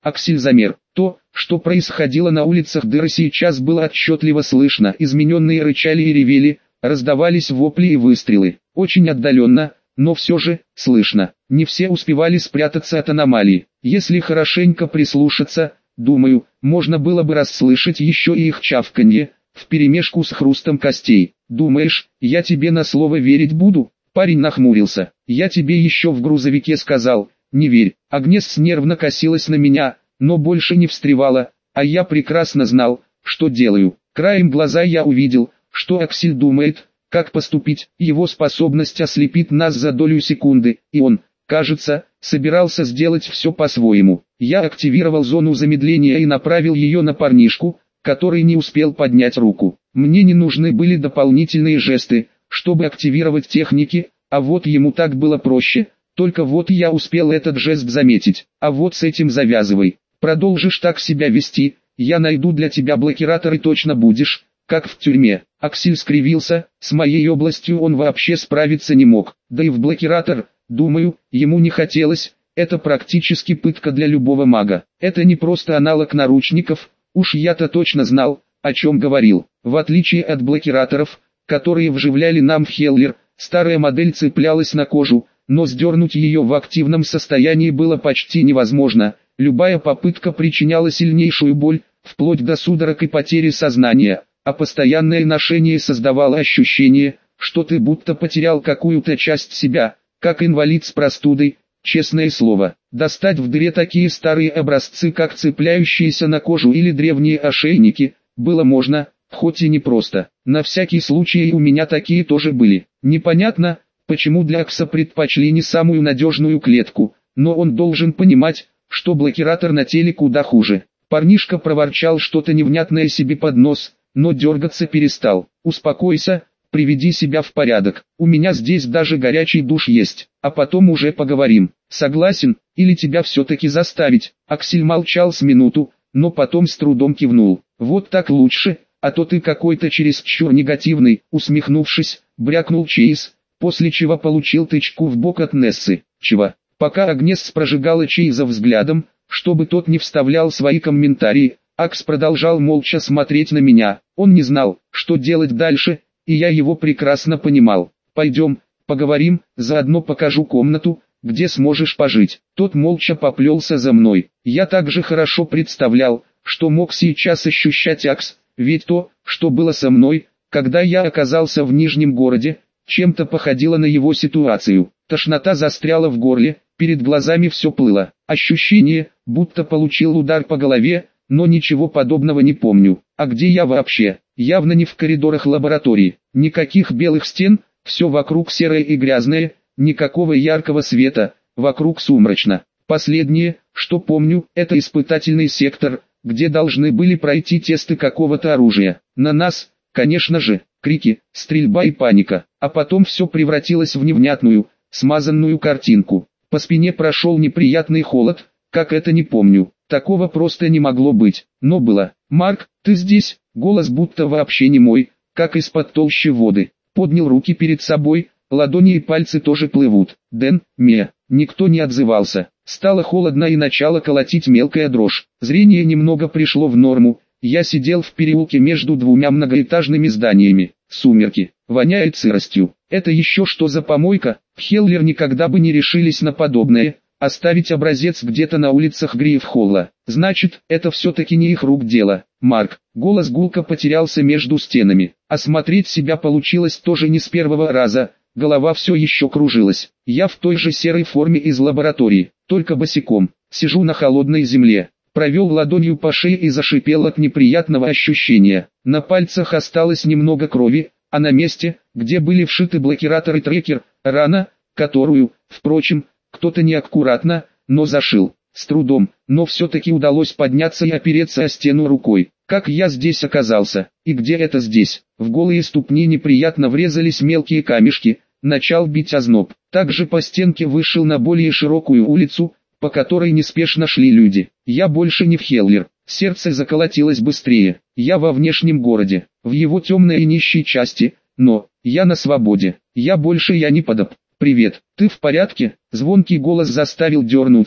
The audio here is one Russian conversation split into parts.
Аксель замер. То, что происходило на улицах Дыра сейчас было отчетливо слышно. Измененные рычали и ревели, раздавались вопли и выстрелы. Очень отдаленно, но все же, слышно. Не все успевали спрятаться от аномалии. Если хорошенько прислушаться, думаю, можно было бы расслышать еще и их чавканье, вперемешку с хрустом костей. «Думаешь, я тебе на слово верить буду?» Парень нахмурился. «Я тебе еще в грузовике сказал, не верь». Агнес нервно косилась на меня, но больше не встревала, а я прекрасно знал, что делаю. Краем глаза я увидел, что Аксель думает, как поступить. Его способность ослепит нас за долю секунды, и он, кажется, собирался сделать все по-своему. Я активировал зону замедления и направил ее на парнишку, который не успел поднять руку. Мне не нужны были дополнительные жесты, чтобы активировать техники, а вот ему так было проще, только вот я успел этот жест заметить. А вот с этим завязывай. Продолжишь так себя вести, я найду для тебя блокиратор и точно будешь, как в тюрьме. Аксель скривился, с моей областью он вообще справиться не мог, да и в блокиратор, думаю, ему не хотелось, это практически пытка для любого мага. Это не просто аналог наручников, уж я-то точно знал, о чем говорил. В отличие от блокираторов, которые вживляли нам в Хеллер, старая модель цеплялась на кожу, но сдернуть ее в активном состоянии было почти невозможно. Любая попытка причиняла сильнейшую боль, вплоть до судорог и потери сознания, а постоянное ношение создавало ощущение, что ты будто потерял какую-то часть себя, как инвалид с простудой. Честное слово, достать в дыре такие старые образцы, как цепляющиеся на кожу или древние ошейники, было можно, хоть и непросто. На всякий случай у меня такие тоже были. Непонятно, почему для Акса предпочли не самую надежную клетку, но он должен понимать, что блокиратор на теле куда хуже. Парнишка проворчал что-то невнятное себе под нос, но дергаться перестал. «Успокойся, приведи себя в порядок. У меня здесь даже горячий душ есть, а потом уже поговорим. Согласен, или тебя все-таки заставить?» Аксель молчал с минуту, но потом с трудом кивнул. «Вот так лучше, а то ты какой-то чересчур негативный», усмехнувшись, брякнул Чейз, после чего получил тычку в бок от Нессы. «Чего?» Пока Агнес прожигала Чейза взглядом, чтобы тот не вставлял свои комментарии, Акс продолжал молча смотреть на меня. Он не знал, что делать дальше, и я его прекрасно понимал. «Пойдем, поговорим, заодно покажу комнату, где сможешь пожить». Тот молча поплелся за мной. Я также хорошо представлял, что мог сейчас ощущать Акс, ведь то, что было со мной, когда я оказался в Нижнем городе, чем-то походило на его ситуацию. Тошнота застряла в горле, перед глазами все плыло. Ощущение, будто получил удар по голове, но ничего подобного не помню. А где я вообще? Явно не в коридорах лаборатории. Никаких белых стен, все вокруг серое и грязное, никакого яркого света, вокруг сумрачно. Последнее, что помню, это испытательный сектор, где должны были пройти тесты какого-то оружия. На нас, конечно же, крики, стрельба и паника. А потом все превратилось в невнятную, смазанную картинку. По спине прошел неприятный холод, как это не помню. Такого просто не могло быть, но было. «Марк, ты здесь?» Голос будто вообще не мой, как из-под толщи воды. Поднял руки перед собой, ладони и пальцы тоже плывут. «Дэн, Мия». Никто не отзывался. Стало холодно и начало колотить мелкая дрожь. Зрение немного пришло в норму. Я сидел в переулке между двумя многоэтажными зданиями. Сумерки. Воняет сыростью. Это еще что за помойка? В Хеллер никогда бы не решились на подобное. Оставить образец где-то на улицах Грейв-Холла. Значит, это все-таки не их рук дело. «Марк». Голос гулко потерялся между стенами. Осмотреть себя получилось тоже не с первого раза. Голова все еще кружилась. Я в той же серой форме из лаборатории, только босиком. Сижу на холодной земле. Провел ладонью по шее и зашипел от неприятного ощущения. На пальцах осталось немного крови, а на месте, где были вшиты блокиратор и трекер, рана, которую, впрочем, кто-то неаккуратно, но зашил. С трудом, но все-таки удалось подняться и опереться о стену рукой. Как я здесь оказался? И где это здесь? В голые ступни неприятно врезались мелкие камешки, начал бить озноб. Также по стенке вышел на более широкую улицу, по которой неспешно шли люди. Я больше не в Хеллер. Сердце заколотилось быстрее. Я во внешнем городе, в его темной и нищей части, но я на свободе. Я не подоб. «Привет, ты в порядке?» Звонкий голос заставил дернуться,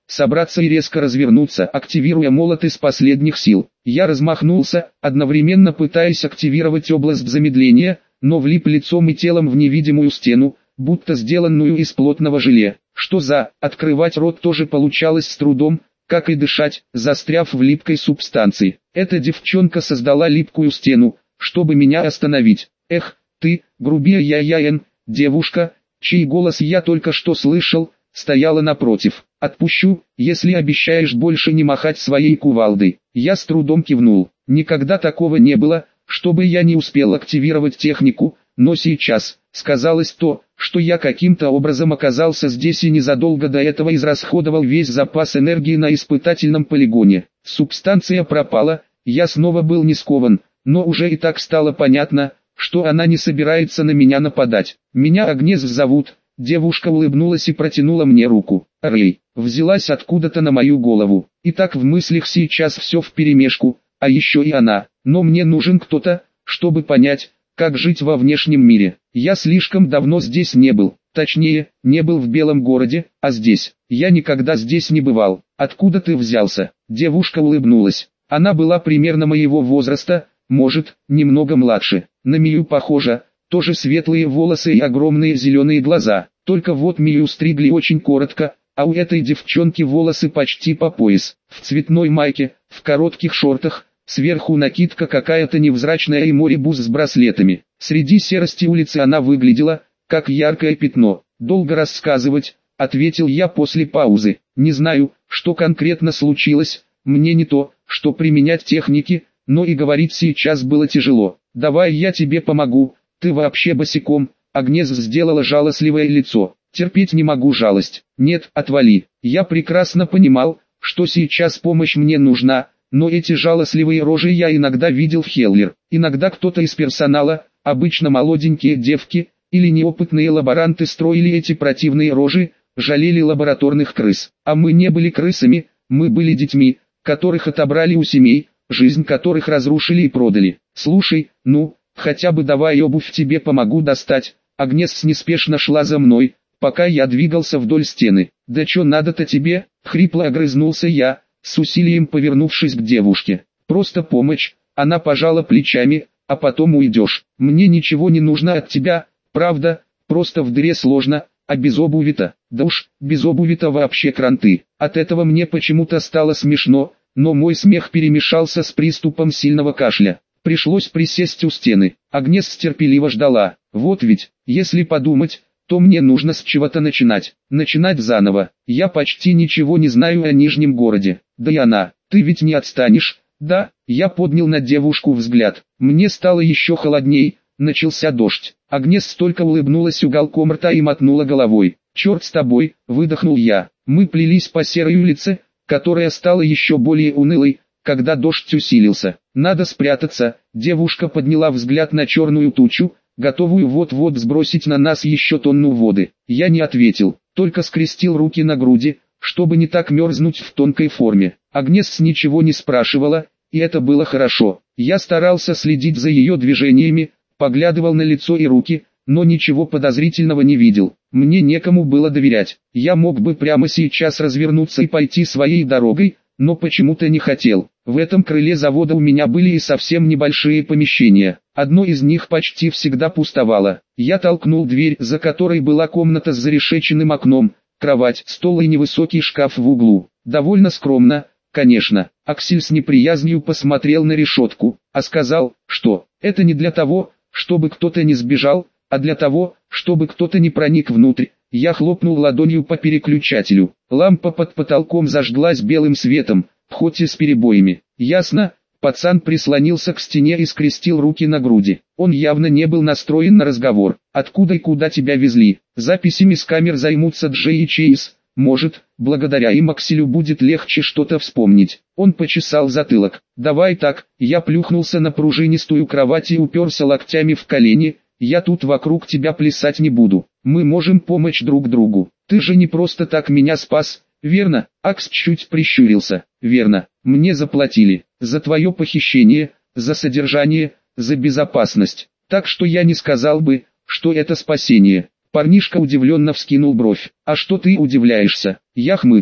собраться и резко развернуться, активируя молот из последних сил. Я размахнулся, одновременно пытаясь активировать область замедления, но влип лицом и телом в невидимую стену, будто сделанную из плотного желе. Что за, открывать рот тоже получалось с трудом, как и дышать, застряв в липкой субстанции. Эта девчонка создала липкую стену, чтобы меня остановить. Эх, ты, грубия я девушка, чей голос я только что слышал, стояла напротив. Отпущу, если обещаешь больше не махать своей кувалдой. Я с трудом кивнул. Никогда такого не было, чтобы я не успел активировать технику, но сейчас, сказалось то, что я каким-то образом оказался здесь и незадолго до этого израсходовал весь запас энергии на испытательном полигоне. Субстанция пропала, я снова был не скован, но уже и так стало понятно, что она не собирается на меня нападать. Меня Агнес зовут. Девушка улыбнулась и протянула мне руку. Рэй, взялась откуда-то на мою голову. И так в мыслях сейчас все вперемешку, а еще и она. Но мне нужен кто-то, чтобы понять, как жить во внешнем мире. Я слишком давно здесь не был. Точнее, не был в Белом городе, а здесь. Я никогда здесь не бывал. Откуда ты взялся? Девушка улыбнулась. Она была примерно моего возраста, может, немного младше. На Мию похожа. Тоже светлые волосы и огромные зеленые глаза. Только вот Мию стригли очень коротко, а у этой девчонки волосы почти по пояс. В цветной майке, в коротких шортах, сверху накидка какая-то невзрачная и моребус с браслетами. Среди серости улицы она выглядела, как яркое пятно. «Долго рассказывать», — ответил я после паузы. «Не знаю, что конкретно случилось, мне не то, что применять техники, но и говорить сейчас было тяжело. Давай я тебе помогу. Ты вообще босиком?» Агнес сделала жалостливое лицо. «Терпеть не могу жалость. Нет, отвали». Я прекрасно понимал, что сейчас помощь мне нужна, но эти жалостливые рожи я иногда видел в Хеллер. Иногда кто-то из персонала, обычно молоденькие девки, или неопытные лаборанты строили эти противные рожи, жалели лабораторных крыс. А мы не были крысами, мы были детьми, которых отобрали у семей, жизнь которых разрушили и продали. Слушай, ну, хотя бы давай обувь тебе помогу достать. Агнес неспешно шла за мной, пока я двигался вдоль стены. «Да чё надо-то тебе?» — хрипло огрызнулся я, с усилием повернувшись к девушке. «Просто помощь». Она пожала плечами, «а потом уйдешь. Мне ничего не нужно от тебя, правда, просто в дыре сложно, а без обуви-то, да уж, без обуви-то вообще кранты». От этого мне почему-то стало смешно, но мой смех перемешался с приступом сильного кашля. Пришлось присесть у стены. Агнес терпеливо ждала. Вот ведь, если подумать, то мне нужно с чего-то начинать. Начинать заново. Я почти ничего не знаю о Нижнем городе. Да и она, ты ведь не отстанешь, да? Я поднял на девушку взгляд. Мне стало еще холодней, начался дождь. Агнес только улыбнулась уголком рта и мотнула головой. «Черт с тобой», — выдохнул я. Мы плелись по серой улице, которая стала еще более унылой, когда дождь усилился. «Надо спрятаться», — девушка подняла взгляд на черную тучу, готовую вот-вот сбросить на нас еще тонну воды. Я не ответил, только скрестил руки на груди, чтобы не так мерзнуть в тонкой форме. Агнес ничего не спрашивала, и это было хорошо. Я старался следить за ее движениями, поглядывал на лицо и руки, но ничего подозрительного не видел. Мне некому было доверять. Я мог бы прямо сейчас развернуться и пойти своей дорогой, но почему-то не хотел. В этом крыле завода у меня были и совсем небольшие помещения. Одно из них почти всегда пустовало. Я толкнул дверь, за которой была комната с зарешеченным окном, кровать, стол и невысокий шкаф в углу. Довольно скромно, конечно. Аксель с неприязнью посмотрел на решетку, а сказал, что это не для того, чтобы кто-то не сбежал, а для того, чтобы кто-то не проник внутрь. Я хлопнул ладонью по переключателю. Лампа под потолком зажглась белым светом, хоть и с перебоями. Ясно, пацан прислонился к стене и скрестил руки на груди. Он явно не был настроен на разговор. «Откуда и куда тебя везли?» «Записями с камер займутся Джей и Чейз. Может, благодаря им Акселю будет легче что-то вспомнить». Он почесал затылок. «Давай так». Я плюхнулся на пружинистую кровать и уперся локтями в колени. «Я тут вокруг тебя плясать не буду. Мы можем помочь друг другу. Ты же не просто так меня спас, верно?» Акс чуть прищурился. «Верно. Мне заплатили. За твое похищение, за содержание, за безопасность. Так что я не сказал бы, что это спасение». Парнишка удивленно вскинул бровь. «А что ты удивляешься?» Я хмыкнул.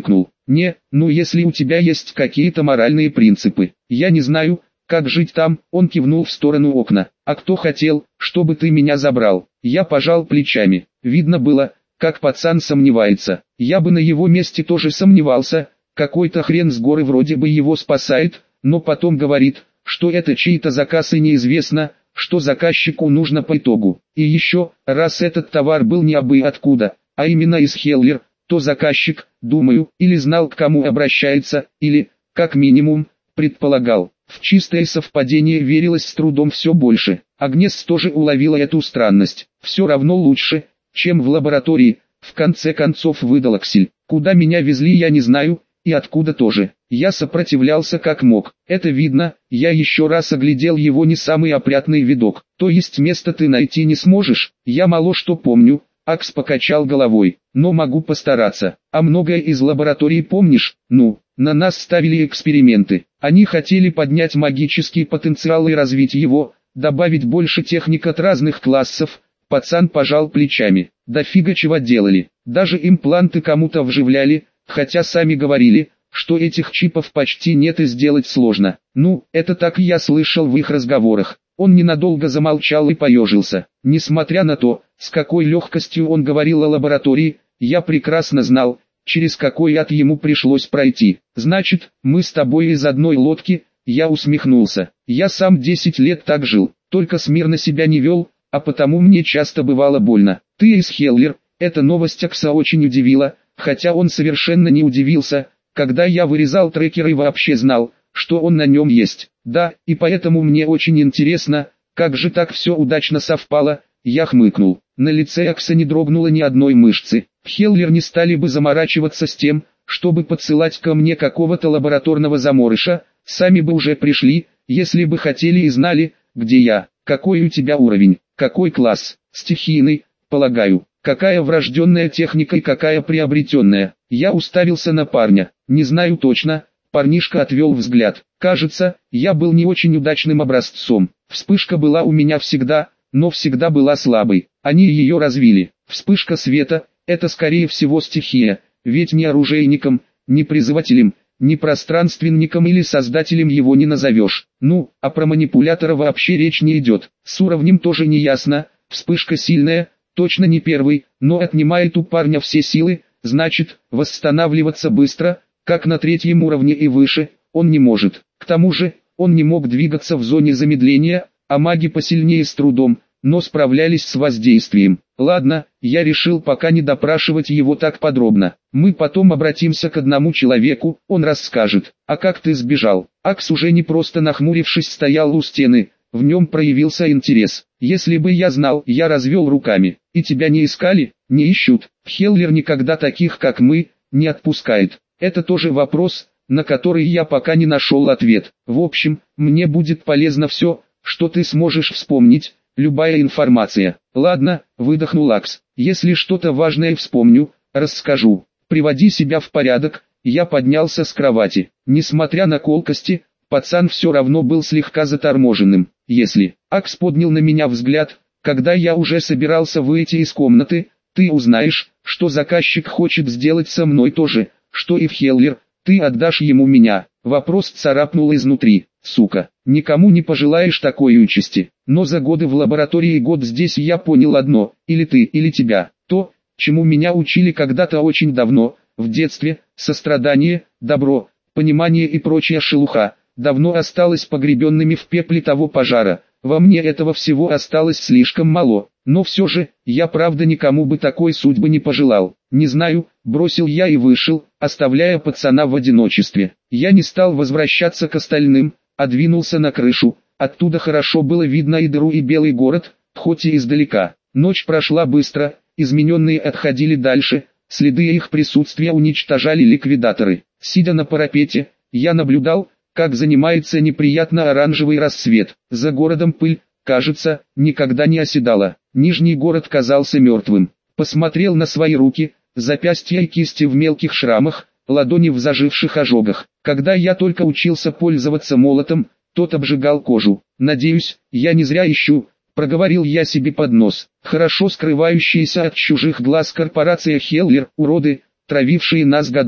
Не, ну если у тебя есть какие-то моральные принципы. Я не знаю, как жить там, он кивнул в сторону окна. А кто хотел, чтобы ты меня забрал? Я пожал плечами. Видно было, как пацан сомневается. Я бы на его месте тоже сомневался. Какой-то хрен с горы вроде бы его спасает, но потом говорит, что это чей-то заказ и неизвестно, что заказчику нужно по итогу. И еще, раз этот товар был не абы откуда, а именно из Хеллер, то заказчик, думаю, или знал, к кому обращается, или, как минимум, предполагал. В чистое совпадение верилось с трудом все больше. Агнес тоже уловила эту странность. Все равно лучше, чем в лаборатории, в конце концов выдал Аксель. Куда меня везли я не знаю, и откуда тоже. Я сопротивлялся как мог. Это видно, я еще раз оглядел его не самый опрятный видок. То есть место ты найти не сможешь? Я мало что помню. Акс покачал головой. Но могу постараться. А многое из лаборатории помнишь? Ну, на нас ставили эксперименты. Они хотели поднять магический потенциал и развить его, добавить больше техник от разных классов. Пацан пожал плечами. Дофига чего делали. Даже импланты кому-то вживляли, хотя сами говорили, что этих чипов почти нет и сделать сложно. Ну, это так я слышал в их разговорах. Он ненадолго замолчал и поежился. Несмотря на то, с какой легкостью он говорил о лаборатории, я прекрасно знал, через какой ад ему пришлось пройти. Значит, мы с тобой из одной лодки, я усмехнулся. Я сам 10 лет так жил, только смирно себя не вел, а потому мне часто бывало больно. Ты из Хеллер, эта новость Акса очень удивила, хотя он совершенно не удивился, когда я вырезал трекер и вообще знал, что он на нем есть. Да, и поэтому мне очень интересно, как же так все удачно совпало, я хмыкнул. На лице Акса не дрогнуло ни одной мышцы. Хеллер не стали бы заморачиваться с тем, чтобы подсылать ко мне какого-то лабораторного заморыша, сами бы уже пришли, если бы хотели и знали, где я. Какой у тебя уровень, какой класс, стихийный, полагаю, какая врожденная техника и какая приобретенная. Я уставился на парня, не знаю точно. Парнишка отвел взгляд. Кажется, я был не очень удачным образцом. Вспышка была у меня всегда, но всегда была слабой. Они ее развили. Вспышка света – это скорее всего стихия, ведь ни оружейником, ни призывателем, ни пространственником или создателем его не назовешь. Ну, а про манипулятора вообще речь не идет. С уровнем тоже не ясно. Вспышка сильная, точно не первый, но отнимает у парня все силы, значит, восстанавливаться быстро – как на 3-м уровне и выше, он не может. К тому же, он не мог двигаться в зоне замедления, а маги посильнее с трудом, но справлялись с воздействием. Ладно, я решил пока не допрашивать его так подробно. Мы потом обратимся к одному человеку, он расскажет. А как ты сбежал? Акс уже не просто нахмурившись стоял у стены, в нем проявился интерес. Если бы я знал, я развел руками. И тебя не искали? Не ищут. Хеллер никогда таких, как мы, не отпускает. Это тоже вопрос, на который я пока не нашел ответ. В общем, мне будет полезно все, что ты сможешь вспомнить, любая информация. Ладно, выдохнул Акс. Если что-то важное вспомню, расскажу. Приводи себя в порядок. Я поднялся с кровати. Несмотря на колкости, пацан все равно был слегка заторможенным. Если Акс поднял на меня взгляд, когда я уже собирался выйти из комнаты, ты узнаешь, что заказчик хочет сделать со мной тоже. Что и в Хеллер, ты отдашь ему меня. Вопрос царапнул изнутри. Сука, никому не пожелаешь такой участи. Но за годы в лаборатории и год здесь я понял одно, или ты, или тебя. То, чему меня учили когда-то очень давно, в детстве, сострадание, добро, понимание и прочая шелуха, давно осталось погребенными в пепле того пожара. Во мне этого всего осталось слишком мало, но все же, я правда никому бы такой судьбы не пожелал. Не знаю, бросил я и вышел, оставляя пацана в одиночестве. Я не стал возвращаться к остальным, а двинулся на крышу. Оттуда хорошо было видно и дыру, и белый город, хоть и издалека. Ночь прошла быстро, измененные отходили дальше, следы их присутствия уничтожали ликвидаторы. Сидя на парапете, я наблюдал, как занимается неприятно оранжевый рассвет. За городом пыль, кажется, никогда не оседала. Нижний город казался мертвым. Посмотрел на свои руки, запястья и кисти в мелких шрамах, ладони в заживших ожогах. Когда я только учился пользоваться молотом, тот обжигал кожу. Надеюсь, я не зря ищу, проговорил я себе под нос. Хорошо скрывающаяся от чужих глаз корпорация Хеллер, уроды, травившие нас годами.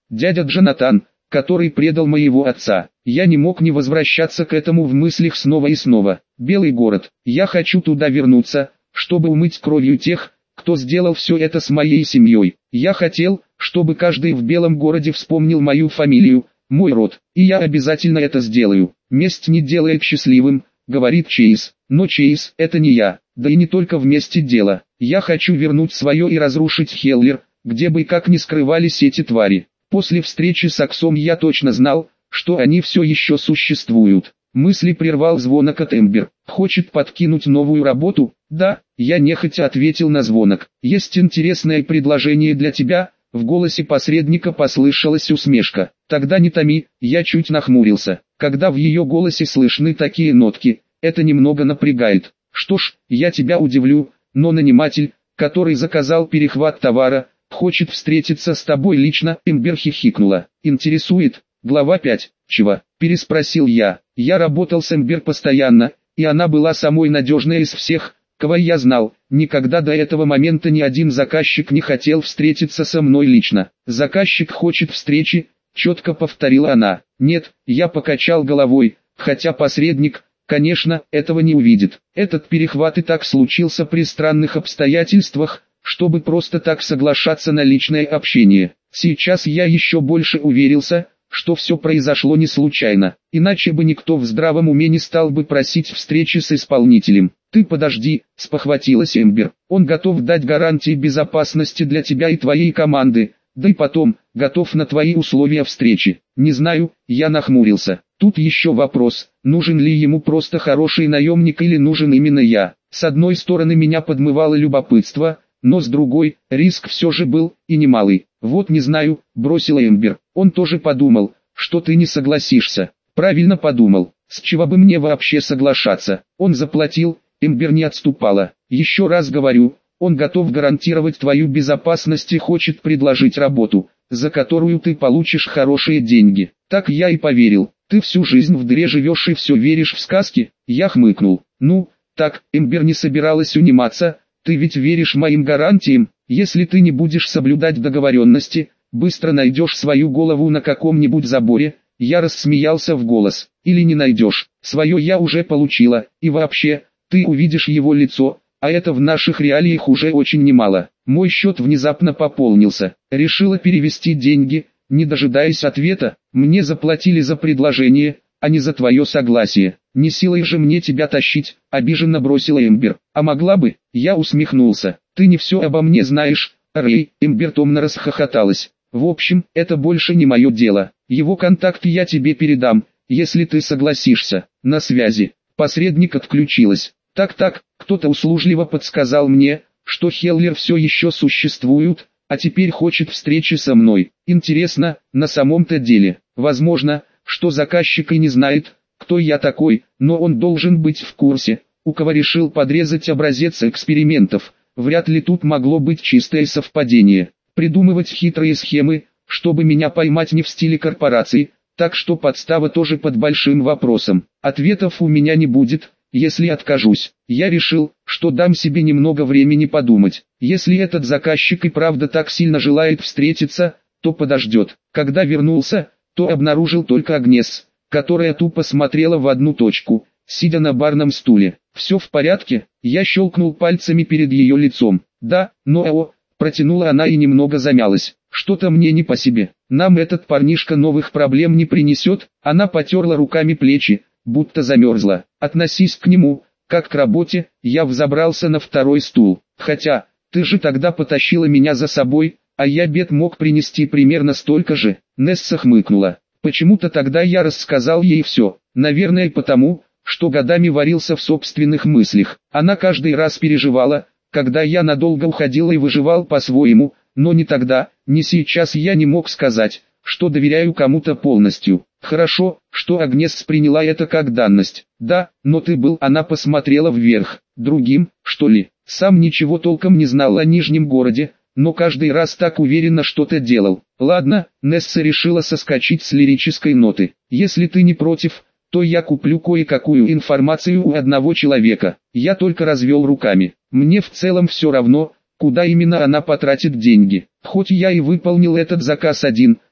дядя Джонатан, который предал моего отца. Я не мог не возвращаться к этому в мыслях снова и снова. Белый город. Я хочу туда вернуться, чтобы умыть кровью тех, кто сделал все это с моей семьей. Я хотел, чтобы каждый в Белом городе вспомнил мою фамилию, мой род, и я обязательно это сделаю. Месть не делает счастливым, говорит Чейз. Но Чейз, это не я, да и не только в месте дело. Я хочу вернуть свое и разрушить Хеллер, где бы и как ни скрывались эти твари. После встречи с Аксом я точно знал, что они все еще существуют. Мысли прервал звонок от Эмбер. Хочет подкинуть новую работу? Да, я нехотя ответил на звонок. Есть интересное предложение для тебя. В голосе посредника послышалась усмешка. Тогда не томи, я чуть нахмурился. Когда в ее голосе слышны такие нотки, это немного напрягает. Что ж, я тебя удивлю, но наниматель, который заказал перехват товара, хочет встретиться с тобой лично. Эмбер хихикнула. Интересует? Глава 5. Чего? Переспросил я. Я работал с Эмбер постоянно, и она была самой надежной из всех, кого я знал. Никогда до этого момента ни один заказчик не хотел встретиться со мной лично. Заказчик хочет встречи, четко повторила она. Нет, я покачал головой, хотя посредник, конечно, этого не увидит. Этот перехват и так случился при странных обстоятельствах, чтобы просто так соглашаться на личное общение. Сейчас я еще больше уверился, что все произошло не случайно, иначе бы никто в здравом уме не стал бы просить встречи с исполнителем. «Ты подожди», — спохватилась Эмбер, — «он готов дать гарантии безопасности для тебя и твоей команды, да и потом, готов на твои условия встречи». «Не знаю», — я нахмурился. «Тут еще вопрос, нужен ли ему просто хороший наемник или нужен именно я». С одной стороны меня подмывало любопытство, но с другой, риск все же был, и немалый. «Вот не знаю», — бросила Эмбер. «Он тоже подумал, что ты не согласишься». «Правильно подумал. С чего бы мне вообще соглашаться? Он заплатил». Эмбер не отступала. «Еще раз говорю, он готов гарантировать твою безопасность и хочет предложить работу, за которую ты получишь хорошие деньги». Так я и поверил. «Ты всю жизнь в дыре живешь и все веришь в сказки?» Я хмыкнул. «Ну, так», Эмбер не собиралась униматься, «ты ведь веришь моим гарантиям? Если ты не будешь соблюдать договоренности, быстро найдешь свою голову на каком-нибудь заборе». Я рассмеялся в голос. «Или не найдешь, свое я уже получила, и вообще, ты увидишь его лицо, а это в наших реалиях уже очень немало». Мой счет внезапно пополнился. Решила перевести деньги, не дожидаясь ответа. «Мне заплатили за предложение, а не за твое согласие. Не силой же мне тебя тащить», — обиженно бросила Эмбер. «А могла бы?» Я усмехнулся. «Ты не все обо мне знаешь, Рэй». Эмбер томно расхохоталась. «В общем, это больше не мое дело. Его контакт я тебе передам, если ты согласишься. На связи». Посредник отключилась. Так, кто-то услужливо подсказал мне, что Хеллер все еще существует, а теперь хочет встречи со мной. Интересно, на самом-то деле, возможно, что заказчик и не знает, кто я такой, но он должен быть в курсе, у кого решил подрезать образец экспериментов. Вряд ли тут могло быть чистое совпадение. Придумывать хитрые схемы, чтобы меня поймать не в стиле корпорации, так что подстава тоже под большим вопросом. Ответов у меня не будет, если откажусь. Я решил, что дам себе немного времени подумать. Если этот заказчик и правда так сильно желает встретиться, то подождет. Когда вернулся, то обнаружил только Агнес, которая тупо смотрела в одну точку, сидя на барном стуле. «Все в порядке?» Я щелкнул пальцами перед ее лицом. «Да, но протянула она и немного замялась. «Что-то мне не по себе. Нам этот парнишка новых проблем не принесет». Она потерла руками плечи, будто замерзла. «Относись к нему, как к работе». Я взобрался на второй стул. «Хотя, ты же тогда потащила меня за собой, а я обед мог принести примерно столько же». Несса хмыкнула. Почему-то тогда я рассказал ей все. Наверное потому, что годами варился в собственных мыслях. Она каждый раз переживала, когда я надолго уходил и выживал по-своему, но ни тогда, ни сейчас я не мог сказать, что доверяю кому-то полностью. Хорошо, что Агнес приняла это как данность. Да, но ты был, она посмотрела вверх, другим, что ли. Сам ничего толком не знал о Нижнем городе, но каждый раз так уверенно что-то делал. Ладно, Несса решила соскочить с лирической ноты. Если ты не против, то я куплю кое-какую информацию у одного человека. Я только развел руками. Мне в целом все равно, куда именно она потратит деньги. Хоть я и выполнил этот заказ один,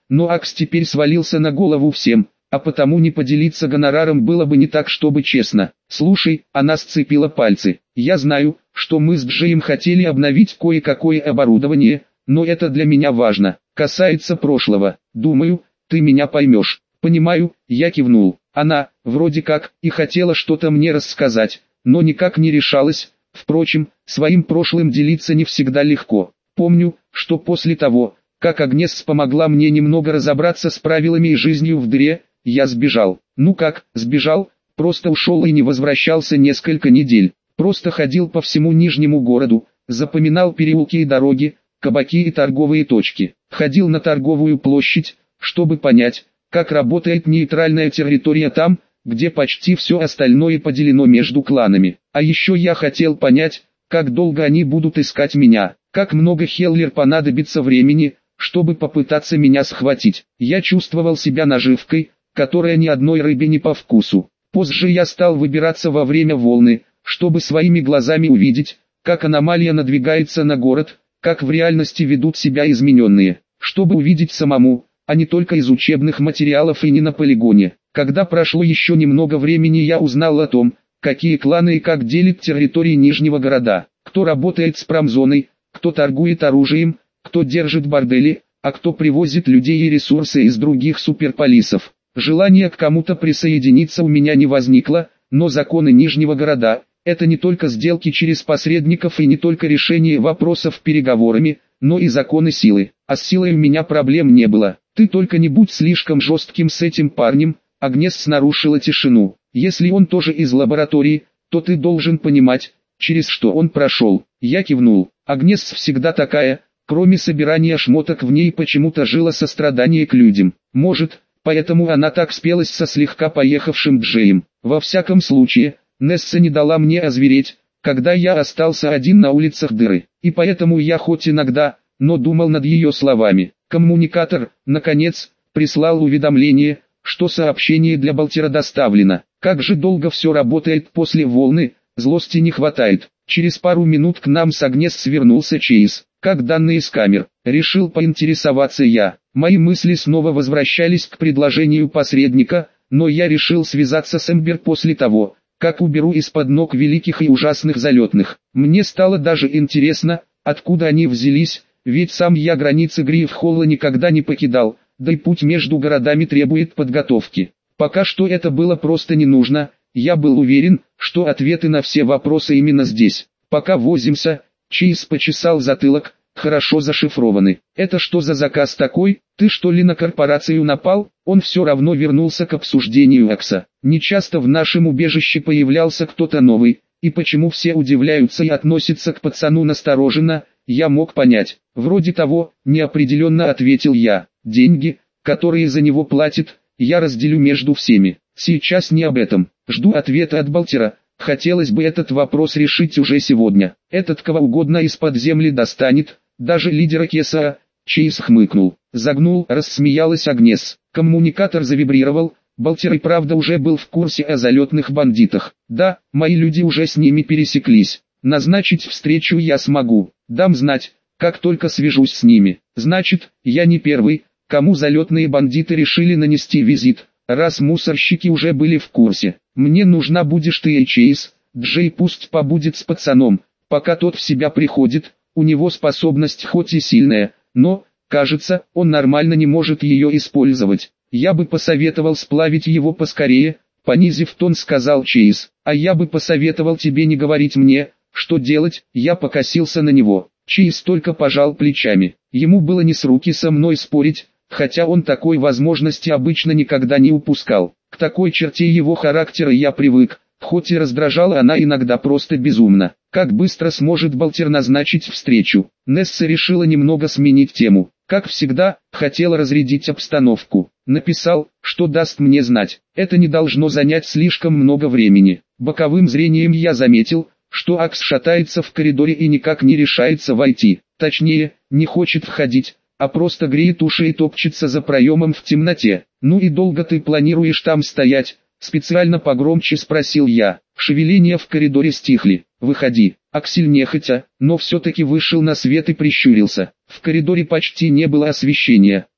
но Акс теперь свалился на голову всем, а потому не поделиться гонораром было бы не так, чтобы честно. Слушай, она сцепила пальцы. Я знаю, что мы с Джеем хотели обновить кое-какое оборудование, но это для меня важно. Касается прошлого. Думаю, ты меня поймешь. Понимаю, я кивнул. Она, вроде как, и хотела что-то мне рассказать, но никак не решалась. Впрочем, своим прошлым делиться не всегда легко. Помню, что после того, как Агнес помогла мне немного разобраться с правилами и жизнью в дыре, я сбежал. Ну как, сбежал? Просто ушел и не возвращался несколько недель. Просто ходил по всему Нижнему городу, запоминал переулки и дороги, кабаки и торговые точки. Ходил на торговую площадь, чтобы понять, как работает нейтральная территория там, где почти все остальное поделено между кланами. А еще я хотел понять, как долго они будут искать меня, как много Хеллер понадобится времени, чтобы попытаться меня схватить. Я чувствовал себя наживкой, которая ни одной рыбе не по вкусу. Позже я стал выбираться во время волны, чтобы своими глазами увидеть, как аномалия надвигается на город, как в реальности ведут себя измененные, чтобы увидеть самому, а не только из учебных материалов и не на полигоне. Когда прошло еще немного времени, я узнал о том, какие кланы и как делят территории Нижнего города, кто работает с промзоной, кто торгует оружием, кто держит бордели, а кто привозит людей и ресурсы из других суперполисов. Желание к кому-то присоединиться у меня не возникло, но законы Нижнего города – это не только сделки через посредников и не только решение вопросов переговорами, но и законы силы. А с силой у меня проблем не было. Ты только не будь слишком жестким с этим парнем. Агнес нарушила тишину. Если он тоже из лаборатории, то ты должен понимать, через что он прошел. Я кивнул. Агнес всегда такая, кроме собирания шмоток в ней почему-то жило сострадание к людям. Может, поэтому она так спелась со слегка поехавшим Джеем. Во всяком случае, Несса не дала мне озвереть, когда я остался один на улицах дыры. И поэтому я хоть иногда, но думал над ее словами. Коммуникатор, наконец, прислал уведомление, что сообщение для Балтера доставлено. Как же долго все работает после волны, злости не хватает. Через пару минут к нам с Агнес свернулся Чейз. Как данные с камер, решил поинтересоваться я. Мои мысли снова возвращались к предложению посредника, но я решил связаться с Эмбер после того, как уберу из-под ног великих и ужасных залетных. Мне стало даже интересно, откуда они взялись, ведь сам я границы Грифхолла никогда не покидал, да и путь между городами требует подготовки. Пока что это было просто не нужно, я был уверен, что ответы на все вопросы именно здесь. Пока возимся, Чейз почесал затылок, хорошо зашифрованы. Это что за заказ такой? Ты что ли на корпорацию напал? Он все равно вернулся к обсуждению Акса. Нечасто в нашем убежище появлялся кто-то новый, и почему все удивляются и относятся к пацану настороженно, я мог понять. Вроде того, неопределенно ответил я. Деньги, которые за него платят, я разделю между всеми. Сейчас не об этом. Жду ответа от Балтера. Хотелось бы этот вопрос решить уже сегодня. Этот кого угодно из-под земли достанет, даже лидера Кеса. Чейз хмыкнул, загнул, рассмеялась Агнес. Коммуникатор завибрировал. Балтер и правда уже был в курсе о залетных бандитах. Да, мои люди уже с ними пересеклись. Назначить встречу я смогу. Дам знать, как только свяжусь с ними. Значит, я не первый, кому залетные бандиты решили нанести визит, раз мусорщики уже были в курсе. Мне нужна будешь ты и Чейз. Джей пусть побудет с пацаном, пока тот в себя приходит. У него способность хоть и сильная, но, кажется, он нормально не может ее использовать. Я бы посоветовал сплавить его поскорее, понизив тон сказал Чейз. А я бы посоветовал тебе не говорить мне, что делать. Я покосился на него. Чейз только пожал плечами. Ему было не с руки со мной спорить, хотя он такой возможности обычно никогда не упускал. К такой черте его характера я привык, хоть и раздражала она иногда просто безумно. Как быстро сможет Балтер назначить встречу? Несса решила немного сменить тему. Как всегда, хотела разрядить обстановку. Написал, что даст мне знать. Это не должно занять слишком много времени. Боковым зрением я заметил, что Акс шатается в коридоре и никак не решается войти. Точнее, не хочет входить, а просто греет уши и топчется за проемом в темноте. «Ну и долго ты планируешь там стоять?» Специально погромче спросил я. Шевеления в коридоре стихли. «Выходи». Аксель нехотя, но все-таки вышел на свет и прищурился. В коридоре почти не было освещения.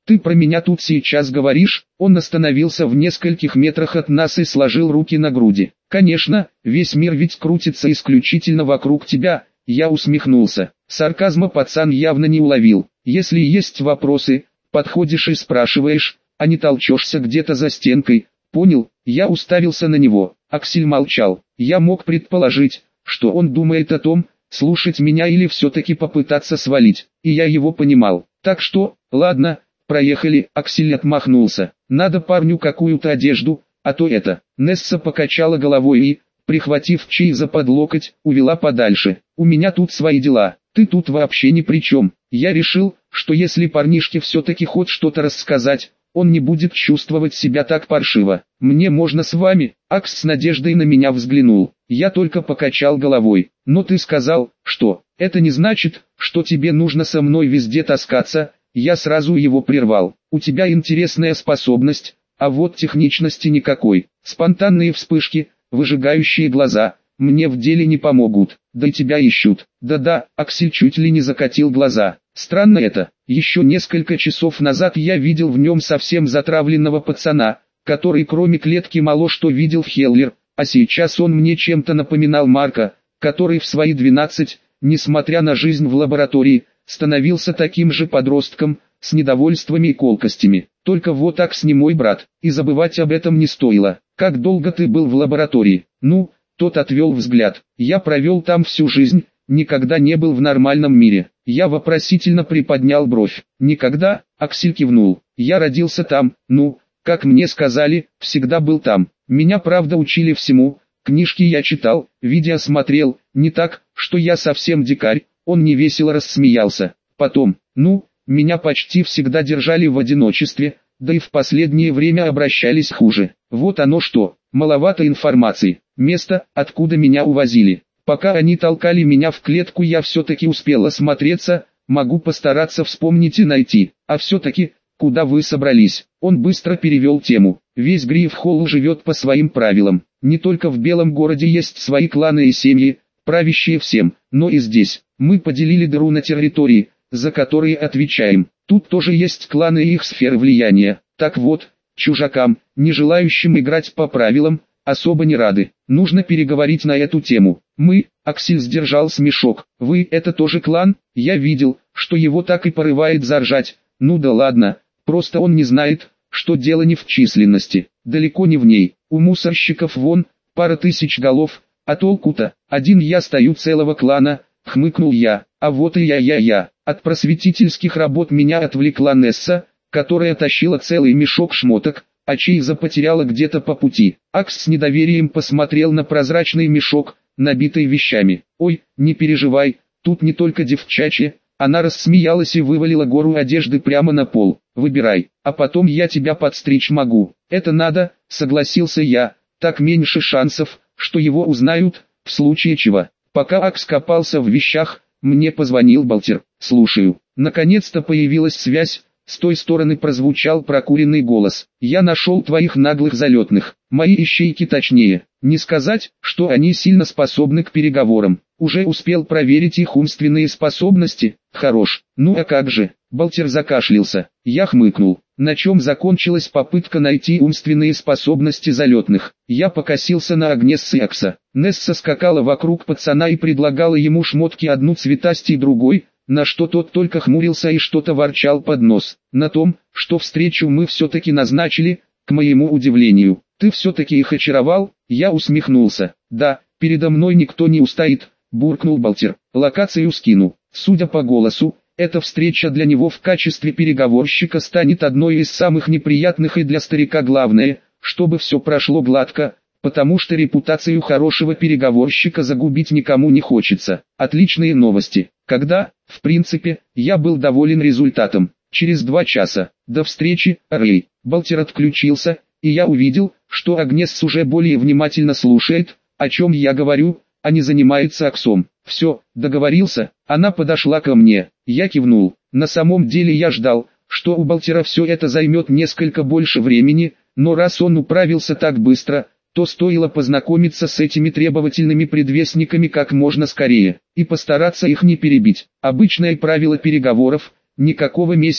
Ты про меня тут сейчас говоришь? Он остановился в нескольких метрах от нас и сложил руки на груди. Конечно, весь мир ведь крутится исключительно вокруг тебя. Я усмехнулся. Сарказма пацан явно не уловил. Если есть вопросы, подходишь и спрашиваешь, а не толчешься где-то за стенкой. Понял? Я уставился на него. Аксель молчал. Я мог предположить, что он думает о том, слушать меня или все-таки попытаться свалить. И я его понимал. Так что, ладно, проехали. Аксель отмахнулся. Надо парню какую-то одежду, а то это. Несса покачала головой и, прихватив Чей за подлокоть, увела подальше. У меня тут свои дела. Ты тут вообще ни при чем. Я решил, что если парнишке все-таки хоть что-то рассказать, он не будет чувствовать себя так паршиво. Мне можно с вами? Акс с надеждой на меня взглянул. Я только покачал головой. Но ты сказал, что это не значит, что тебе нужно со мной везде таскаться. Я сразу его прервал. У тебя интересная способность, а вот техничности никакой. Спонтанные вспышки, выжигающие глаза, мне в деле не помогут. Да и тебя ищут. Да-да, Аксель чуть ли не закатил глаза. Странно это. Еще несколько часов назад я видел в нем совсем затравленного пацана, который кроме клетки мало что видел в Хеллер, а сейчас он мне чем-то напоминал Марка, который в свои 12, несмотря на жизнь в лаборатории, становился таким же подростком, с недовольствами и колкостями. Только вот Акс не мой брат, и забывать об этом не стоило. Как долго ты был в лаборатории? Ну, тот отвел взгляд. Я провел там всю жизнь, никогда не был в нормальном мире. Я вопросительно приподнял бровь. Никогда? Аксель кивнул. Я родился там, ну, как мне сказали, всегда был там. Меня правда учили всему, книжки я читал, видео смотрел, не так, что я совсем дикарь. Он невесело рассмеялся. Потом, ну, меня почти всегда держали в одиночестве, да и в последнее время обращались хуже. Вот оно что, маловато информации. Место, откуда меня увозили. Пока они толкали меня в клетку, я все-таки успел осмотреться, могу постараться вспомнить и найти. А все-таки, куда вы собрались? Он быстро перевел тему. Весь Гриф-Холл живет по своим правилам. Не только в Белом городе есть свои кланы и семьи, правящие всем, но и здесь. Мы поделили дыру на территории, за которые отвечаем. Тут тоже есть кланы и их сферы влияния. Так вот, чужакам, не желающим играть по правилам, особо не рады. Нужно переговорить на эту тему. Мы, Аксель сдержал смешок. Вы это тоже клан? Я видел, что его так и порывает заржать. Ну да ладно, просто он не знает, что дело не в численности. Далеко не в ней. У мусорщиков вон, пара тысяч голов, а толку-то, один я стою целого клана, хмыкнул я. А вот и я. От просветительских работ меня отвлекла Несса, которая тащила целый мешок шмоток, а Чейза потеряла где-то по пути. Акс с недоверием посмотрел на прозрачный мешок, набитый вещами. «Ой, не переживай, тут не только девчачье». Она рассмеялась и вывалила гору одежды прямо на пол. «Выбирай, а потом я тебя подстричь могу». «Это надо», — согласился я, — «так меньше шансов, что его узнают, в случае чего». Пока Акс копался в вещах, мне позвонил Балтер. «Слушаю». Наконец-то появилась связь. С той стороны прозвучал прокуренный голос. «Я нашел твоих наглых залетных. Мои ищейки точнее. Не сказать, что они сильно способны к переговорам. Уже успел проверить их умственные способности. Хорош. Ну а как же?» Балтер закашлялся. Я хмыкнул. На чем закончилась попытка найти умственные способности залетных? Я покосился на Агнесс и Акса. Несса скакала вокруг пацана и предлагала ему шмотки одну цветастей другой, на что тот только хмурился и что-то ворчал под нос. На том, что встречу мы все-таки назначили, к моему удивлению. «Ты все-таки их очаровал?» Я усмехнулся. «Да, передо мной никто не устоит», буркнул Балтер. «Локацию скину». Судя по голосу, эта встреча для него в качестве переговорщика станет одной из самых неприятных, и для старика главное, чтобы все прошло гладко, потому что репутацию хорошего переговорщика загубить никому не хочется. Отличные новости. Когда, в принципе, я был доволен результатом. Через 2 часа, до встречи, Рэй. Балтер отключился, и я увидел, что Агнесс уже более внимательно слушает, о чем я говорю, а не занимается Аксом. «Все, договорился». Она подошла ко мне. Я кивнул. На самом деле я ждал, что у Балтера все это займет несколько больше времени, но раз он управился так быстро, то стоило познакомиться с этими требовательными предвестниками как можно скорее, и постараться их не перебить. Обычное правило переговоров: никакого месива,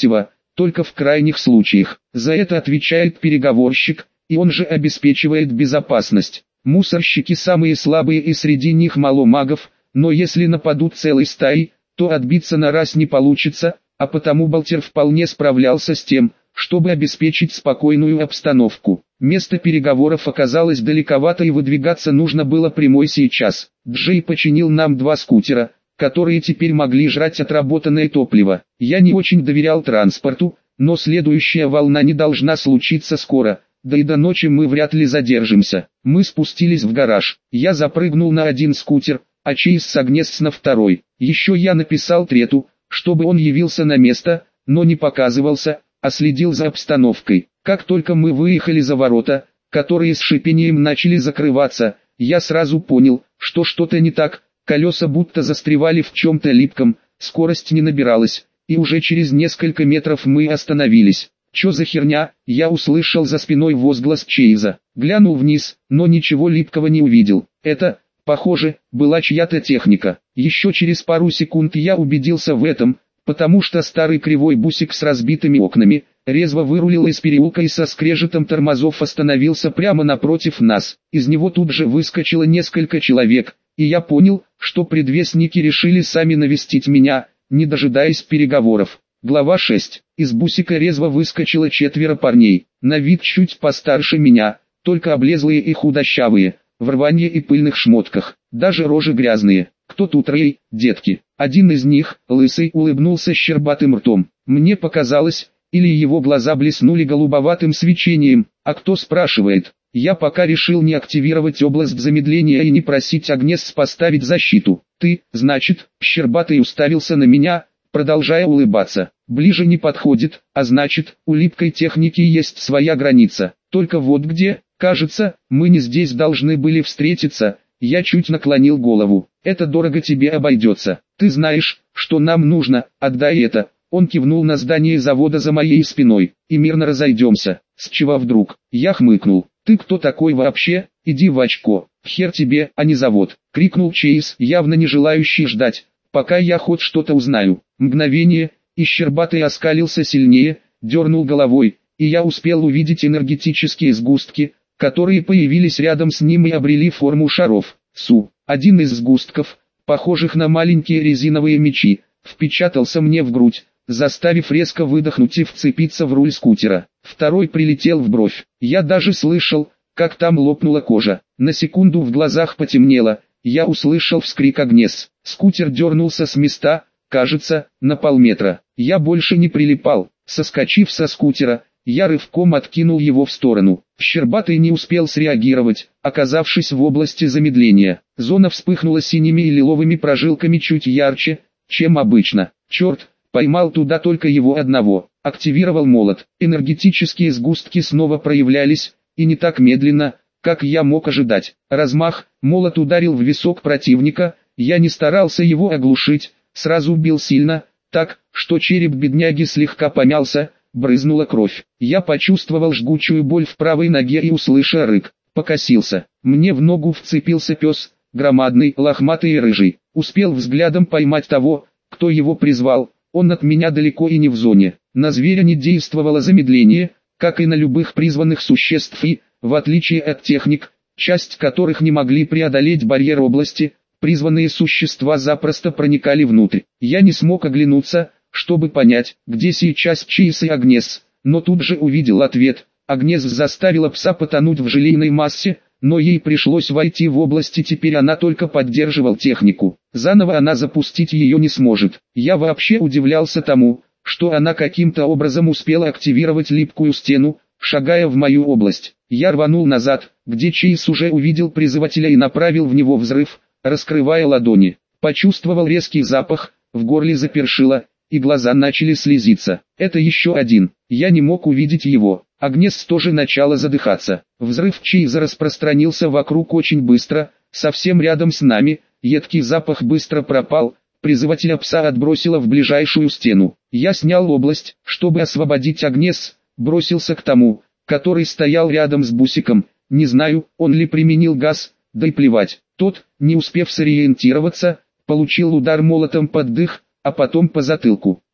только в крайних случаях. За это отвечает переговорщик, и он же обеспечивает безопасность. Мусорщики самые слабые и среди них мало магов, но если нападут целой стаей, то отбиться на раз не получится, а потому Балтер вполне справлялся с тем, чтобы обеспечить спокойную обстановку. Место переговоров оказалось далековато и выдвигаться нужно было прямой сейчас. Джей починил нам 2 скутера, которые теперь могли жрать отработанное топливо. Я не очень доверял транспорту, но следующая волна не должна случиться скоро, да и до ночи мы вряд ли задержимся. Мы спустились в гараж. Я запрыгнул на один скутер, а Чейз с Агнес на второй. Еще я написал Трету, чтобы он явился на место, но не показывался, а следил за обстановкой. Как только мы выехали за ворота, которые с шипением начали закрываться, я сразу понял, что что-то не так, колеса будто застревали в чем-то липком, скорость не набиралась, и уже через несколько метров мы остановились. «Чё за херня?» — я услышал за спиной возглас Чейза. Глянул вниз, но ничего липкого не увидел. Это, похоже, была чья-то техника. Еще через пару секунд я убедился в этом, потому что старый кривой бусик с разбитыми окнами резво вырулил из переулка и со скрежетом тормозов остановился прямо напротив нас. Из него тут же выскочило несколько человек, и я понял, что предвестники решили сами навестить меня, не дожидаясь переговоров. Глава 6. Из бусика резво выскочило 4 парней, на вид чуть постарше меня, только облезлые и худощавые, в рванье и пыльных шмотках, даже рожи грязные. «Кто тут, Рэй, детки?» Один из них, лысый, улыбнулся щербатым ртом. Мне показалось, или его глаза блеснули голубоватым свечением. «А кто спрашивает?» Я пока решил не активировать область замедления и не просить Агнес поставить защиту. «Ты, значит?» Щербатый уставился на меня, продолжая улыбаться. «Ближе не подходит, а значит, у липкой техники есть своя граница. Только вот где, кажется, мы не здесь должны были встретиться». Я чуть наклонил голову. «Это дорого тебе обойдется. Ты знаешь, что нам нужно, отдай это». Он кивнул на здание завода за моей спиной. «И мирно разойдемся». «С чего вдруг?» Я хмыкнул. «Ты кто такой вообще? Иди в очко. Хер тебе, а не завод!» — крикнул Чейз, явно не желающий ждать, пока я хоть что-то узнаю. Мгновение, и щербатый оскалился сильнее, дернул головой, и я успел увидеть энергетические сгустки, которые появились рядом с ним и обрели форму шаров. Один из сгустков, похожих на маленькие резиновые мечи, впечатался мне в грудь, заставив резко выдохнуть и вцепиться в руль скутера. Второй прилетел в бровь. Я даже слышал, как там лопнула кожа. На секунду в глазах потемнело, я услышал вскрик Агнес. Скутер дернулся с места, кажется, на полметра. Я больше не прилипал. Соскочив со скутера, я рывком откинул его в сторону. Щербатый не успел среагировать, оказавшись в области замедления. Зона вспыхнула синими и лиловыми прожилками чуть ярче, чем обычно. Черт, поймал туда только его одного. Активировал молот. Энергетические сгустки снова проявлялись, и не так медленно, как я мог ожидать. Размах, молот ударил в висок противника, я не старался его оглушить, сразу бил сильно, так, что череп бедняги слегка помялся, брызнула кровь. Я почувствовал жгучую боль в правой ноге и услышал рык. Покосился. Мне в ногу вцепился пес, громадный, лохматый и рыжий. Успел взглядом поймать того, кто его призвал. Он от меня далеко и не в зоне. На зверя не действовало замедление, как и на любых призванных существ и, в отличие от техник, часть которых не могли преодолеть барьер области, призванные существа запросто проникали внутрь. Я не смог оглянуться, чтобы понять, где сейчас Чейз и Агнес, но тут же увидел ответ. Агнес заставила пса потонуть в желейной массе, но ей пришлось войти в область, и теперь она только поддерживала технику. Заново она запустить ее не сможет. Я вообще удивлялся тому, что она каким-то образом успела активировать липкую стену, шагая в мою область. Я рванул назад, где Чейз уже увидел призывателя и направил в него взрыв, раскрывая ладони. Почувствовал резкий запах, в горле запершило, и глаза начали слезиться. Это еще один. Я не мог увидеть его. Агнес тоже начала задыхаться. Взрыв Чейза распространился вокруг очень быстро, совсем рядом с нами. Едкий запах быстро пропал. Призывателя пса отбросило в ближайшую стену. Я снял область, чтобы освободить Агнес, бросился к тому, который стоял рядом с бусиком. Не знаю, он ли применил газ, да и плевать. Тот, не успев сориентироваться, получил удар молотом под дых, а потом по затылку.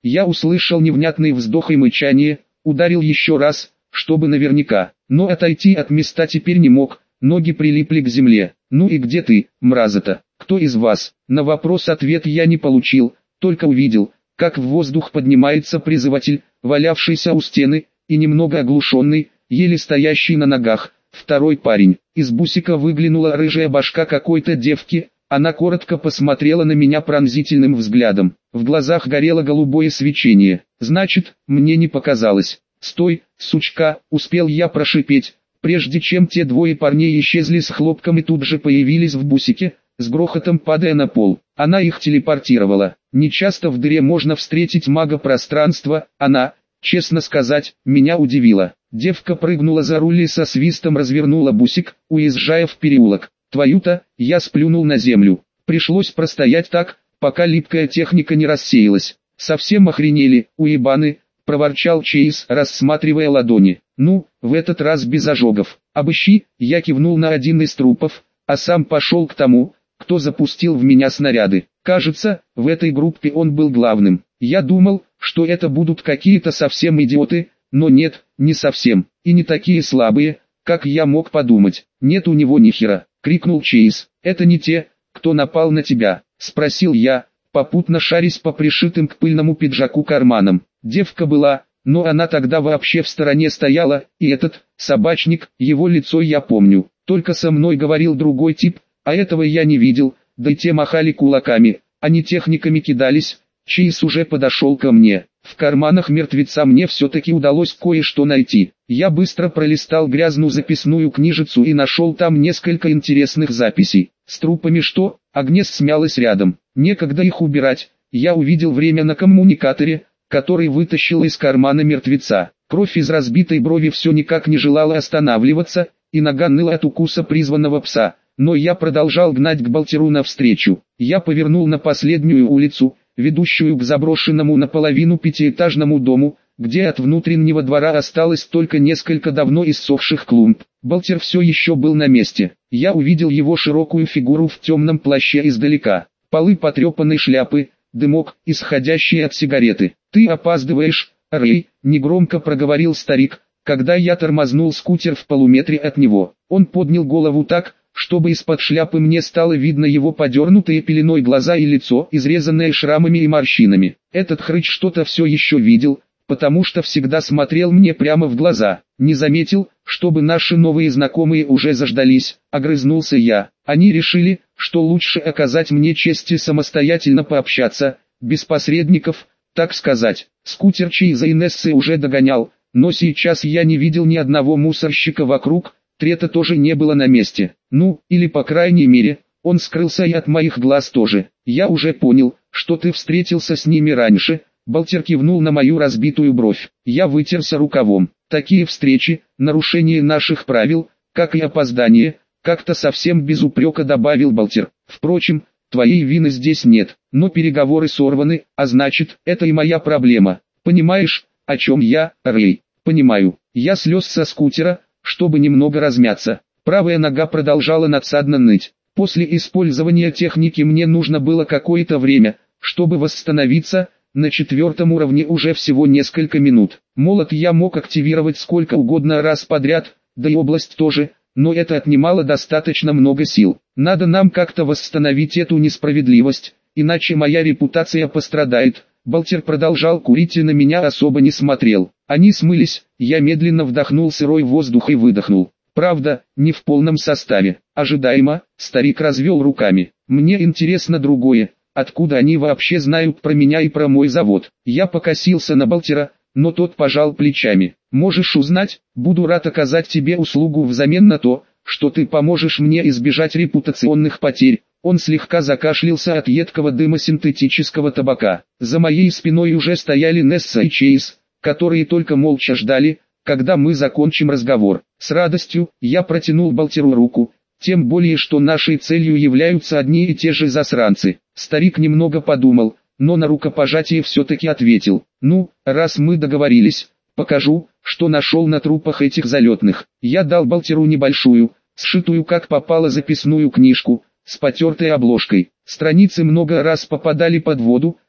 Я услышал невнятный вздох и мычание, ударил еще раз, чтобы наверняка, но отойти от места теперь не мог, ноги прилипли к земле. «Ну и где ты, мразота? Кто из вас?» На вопрос ответ я не получил, только увидел, как в воздух поднимается призыватель, валявшийся у стены, и немного оглушенный, еле стоящий на ногах, второй парень. Из бусика выглянула рыжая башка какой-то девки, она коротко посмотрела на меня пронзительным взглядом. В глазах горело голубое свечение. Значит, мне не показалось. «Стой, сучка!» — успел я прошипеть, прежде чем те двое парней исчезли с хлопком и тут же появились в бусике, с грохотом падая на пол. Она их телепортировала. Нечасто в дыре можно встретить мага пространства, она, честно сказать, меня удивила. Девка прыгнула за руль и со свистом развернула бусик, уезжая в переулок. Твою-то, я сплюнул на землю. Пришлось простоять так, пока липкая техника не рассеялась. Совсем охренели, уебаны, проворчал Чейз, рассматривая ладони. Ну, в этот раз без ожогов. Обыщи, я кивнул на один из трупов, а сам пошел к тому, кто запустил в меня снаряды. Кажется, в этой группе он был главным. Я думал, что это будут какие-то совсем идиоты, но нет, не совсем, и не такие слабые, как я мог подумать. Нет у него ни хера, крикнул Чейз. Это не те, кто напал на тебя, спросил я, попутно шарясь по пришитым к пыльному пиджаку карманам. Девка была, но она тогда вообще в стороне стояла, и этот, собачник, его лицо я помню. Только со мной говорил другой тип, а этого я не видел, да и те махали кулаками, они техниками кидались. Чейз уже подошел ко мне. В карманах мертвеца мне все-таки удалось кое-что найти. Я быстро пролистал грязную записную книжицу и нашел там несколько интересных записей. С трупами что? Агнес смялась рядом. Некогда их убирать. Я увидел время на коммуникаторе, который вытащил из кармана мертвеца. Кровь из разбитой брови все никак не желала останавливаться, и нога ныла от укуса призванного пса. Но я продолжал гнать к Балтеру навстречу. Я повернул на последнюю улицу, ведущую к заброшенному наполовину пятиэтажному дому, где от внутреннего двора осталось только несколько давно иссохших клумб. Балтер все еще был на месте. Я увидел его широкую фигуру в темном плаще издалека. Полы потрепанной шляпы, дымок, исходящий от сигареты. «Ты опаздываешь, Рэй», — негромко проговорил старик, когда я тормознул скутер в полуметре от него. Он поднял голову так, чтобы из-под шляпы мне стало видно его подернутые пеленой глаза и лицо, изрезанное шрамами и морщинами. Этот хрыч что-то все еще видел, потому что всегда смотрел мне прямо в глаза. Не заметил, чтобы наши новые знакомые уже заждались, огрызнулся я. Они решили, что лучше оказать мне честь и самостоятельно пообщаться, без посредников, так сказать. Скутер Чейза Инессы уже догонял, но сейчас я не видел ни одного мусорщика вокруг, Трета тоже не было на месте. Ну, или по крайней мере, он скрылся и от моих глаз тоже. Я уже понял, что ты встретился с ними раньше. Балтер кивнул на мою разбитую бровь. Я вытерся рукавом. Такие встречи, нарушение наших правил, как и опоздание, как-то совсем без упрека добавил Балтер. Впрочем, твоей вины здесь нет, но переговоры сорваны, а значит, это и моя проблема. Понимаешь, о чем я, Рэй? Понимаю. Я слез со скутера, чтобы немного размяться. Правая нога продолжала надсадно ныть. После использования техники мне нужно было какое-то время, чтобы восстановиться. На 4-м уровне уже всего несколько минут. Молот я мог активировать сколько угодно раз подряд, да и область тоже, но это отнимало достаточно много сил. Надо нам как-то восстановить эту несправедливость, иначе моя репутация пострадает. Балтер продолжал курить и на меня особо не смотрел. Они смылись, я медленно вдохнул сырой воздух и выдохнул. Правда, не в полном составе. Ожидаемо, старик развел руками. Мне интересно другое. Откуда они вообще знают про меня и про мой завод? Я покосился на Балтера, но тот пожал плечами. Можешь узнать, буду рад оказать тебе услугу взамен на то, что ты поможешь мне избежать репутационных потерь. Он слегка закашлялся от едкого дыма синтетического табака. За моей спиной уже стояли Несса и Чейз, которые только молча ждали, когда мы закончим разговор. С радостью, я протянул Балтеру руку, тем более что нашей целью являются одни и те же засранцы. Старик немного подумал, но на рукопожатие все-таки ответил. Ну, раз мы договорились, покажу, что нашел на трупах этих залетных. Я дал Балтеру небольшую, сшитую как попало записную книжку, с потертой обложкой. Страницы много раз попадали под воду,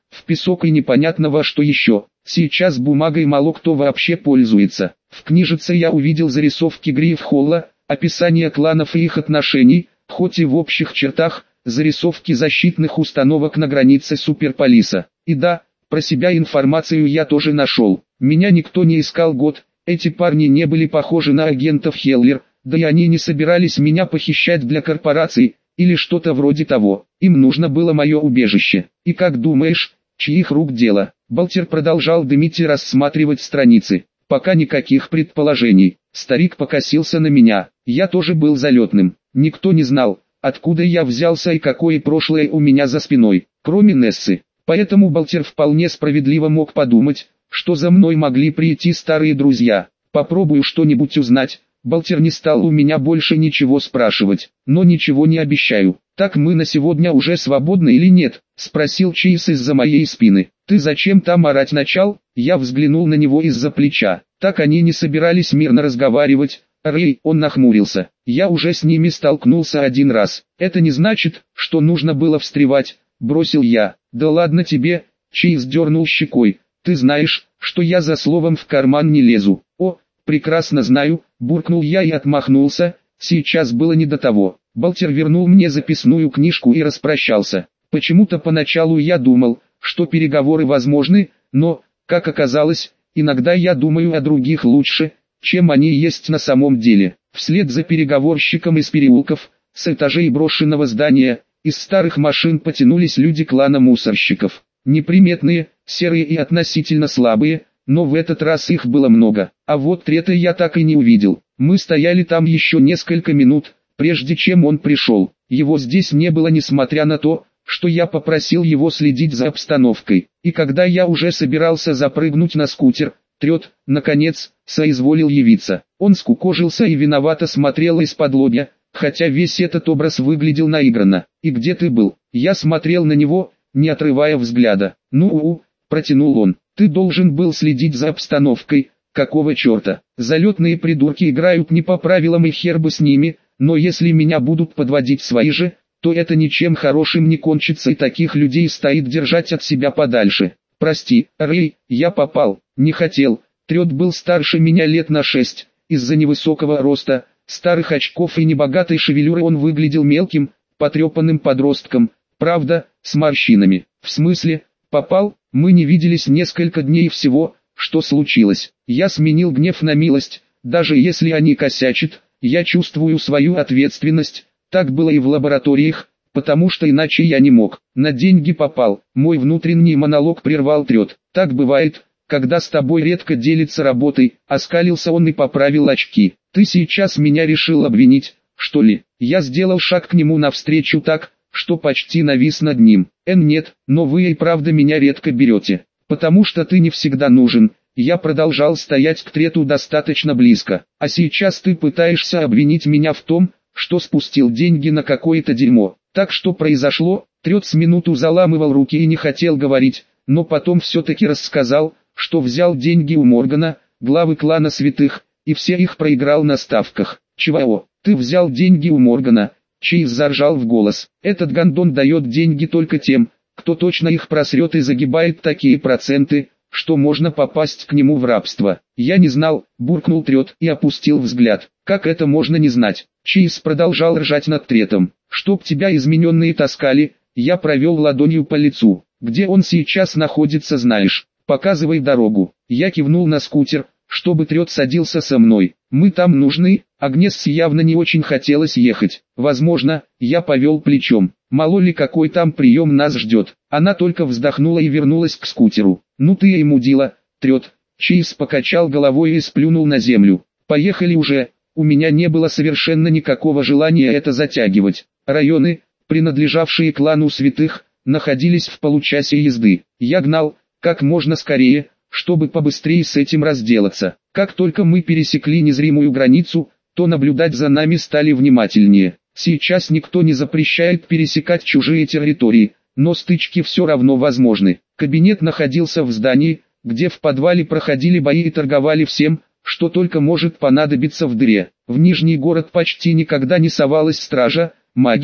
в песок и непонятно во что еще. Сейчас бумагой мало кто вообще пользуется. В книжице я увидел зарисовки Грифхолла, описание кланов и их отношений, хоть и в общих чертах, зарисовки защитных установок на границе Суперполиса. И да, про себя информацию я тоже нашел. Меня никто не искал год, эти парни не были похожи на агентов Хеллер, да и они не собирались меня похищать для корпораций, или что-то вроде того. Им нужно было мое убежище. И как думаешь, чьих рук дело? Балтер продолжал дымить и рассматривать страницы. Пока никаких предположений. Старик покосился на меня. Я тоже был залетным. Никто не знал, откуда я взялся и какое прошлое у меня за спиной, кроме Нессы. Поэтому Балтер вполне справедливо мог подумать, что за мной могли прийти старые друзья. Попробую что-нибудь узнать. Балтер не стал у меня больше ничего спрашивать, но ничего не обещаю. «Так мы на сегодня уже свободны или нет?» — спросил Чейз из-за моей спины. «Ты зачем там орать начал?» Я взглянул на него из-за плеча. Так они не собирались мирно разговаривать. Рэй, он нахмурился. «Я уже с ними столкнулся один раз. Это не значит, что нужно было встревать», — бросил я. «Да ладно тебе», — Чейз дернул щекой. «Ты знаешь, что я за словом в карман не лезу». «О, прекрасно знаю», — буркнул я и отмахнулся. Сейчас было не до того. Балтер вернул мне записную книжку и распрощался. Почему-то поначалу я думал, что переговоры возможны, но, как оказалось, иногда я думаю о других лучше, чем они есть на самом деле. Вслед за переговорщиком из переулков, с этажей брошенного здания, из старых машин потянулись люди клана мусорщиков. Неприметные, серые и относительно слабые, но в этот раз их было много. А вот Трета я так и не увидел. Мы стояли там еще несколько минут, прежде чем он пришел. Его здесь не было, несмотря на то, что я попросил его следить за обстановкой. И когда я уже собирался запрыгнуть на скутер, Трет, наконец, соизволил явиться. Он скукожился и виновато смотрел из-под лобья, хотя весь этот образ выглядел наигранно. «И где ты был?» Я смотрел на него, не отрывая взгляда. «Ну-у», протянул он, «ты должен был следить за обстановкой». «Какого черта? Залетные придурки играют не по правилам и хер бы с ними, но если меня будут подводить свои же, то это ничем хорошим не кончится и таких людей стоит держать от себя подальше. Прости, Рэй, я попал, не хотел». Трет был старше меня лет на 6, из-за невысокого роста, старых очков и небогатой шевелюры он выглядел мелким, потрепанным подростком, правда, с морщинами. «В смысле, попал? Мы не виделись несколько дней всего». «Что случилось?» Я сменил гнев на милость. Даже если они косячат, я чувствую свою ответственность. Так было и в лабораториях, потому что иначе я не мог. На деньги попал. Мой внутренний монолог прервал Трет. «Так бывает, когда с тобой редко делится работой», оскалился он и поправил очки. «Ты сейчас меня решил обвинить, что ли?» Я сделал шаг к нему навстречу так, что почти навис над ним. Нет, но вы и правда меня редко берете. Потому что ты не всегда нужен». Я продолжал стоять к Трету достаточно близко. «А сейчас ты пытаешься обвинить меня в том, что спустил деньги на какое-то дерьмо. Так что произошло?» Трет с минуту заламывал руки и не хотел говорить, но потом все-таки рассказал, что взял деньги у Моргана, главы клана святых, и все их проиграл на ставках. «Чего? Ты взял деньги у Моргана?» Чейз заржал в голос. «Этот гондон дает деньги только тем, кто точно их просрет и загибает такие проценты, что можно попасть к нему в рабство». «Я не знал», буркнул Трет и опустил взгляд. «Как это можно не знать?» Чейз продолжал ржать над Третом. «Чтоб тебя измененные таскали», я провел ладонью по лицу. «Где он сейчас находится, знаешь? Показывай дорогу». Я кивнул на скутер, чтобы Трет садился со мной. «Мы там нужны». Агнес явно не очень хотелось ехать. «Возможно», я повел плечом. «Мало ли какой там прием нас ждет». Она только вздохнула и вернулась к скутеру. «Ну ты и мудила, Трет». Чейз покачал головой и сплюнул на землю. «Поехали уже». У меня не было совершенно никакого желания это затягивать. Районы, принадлежавшие клану святых, находились в получасе езды. Я гнал, как можно скорее, чтобы побыстрее с этим разделаться. Как только мы пересекли незримую границу, то наблюдать за нами стали внимательнее. Сейчас никто не запрещает пересекать чужие территории, но стычки все равно возможны. Кабинет находился в здании, где в подвале проходили бои и торговали всем, что только может понадобиться в дыре. В Нижний город почти никогда не совалась стража, маги,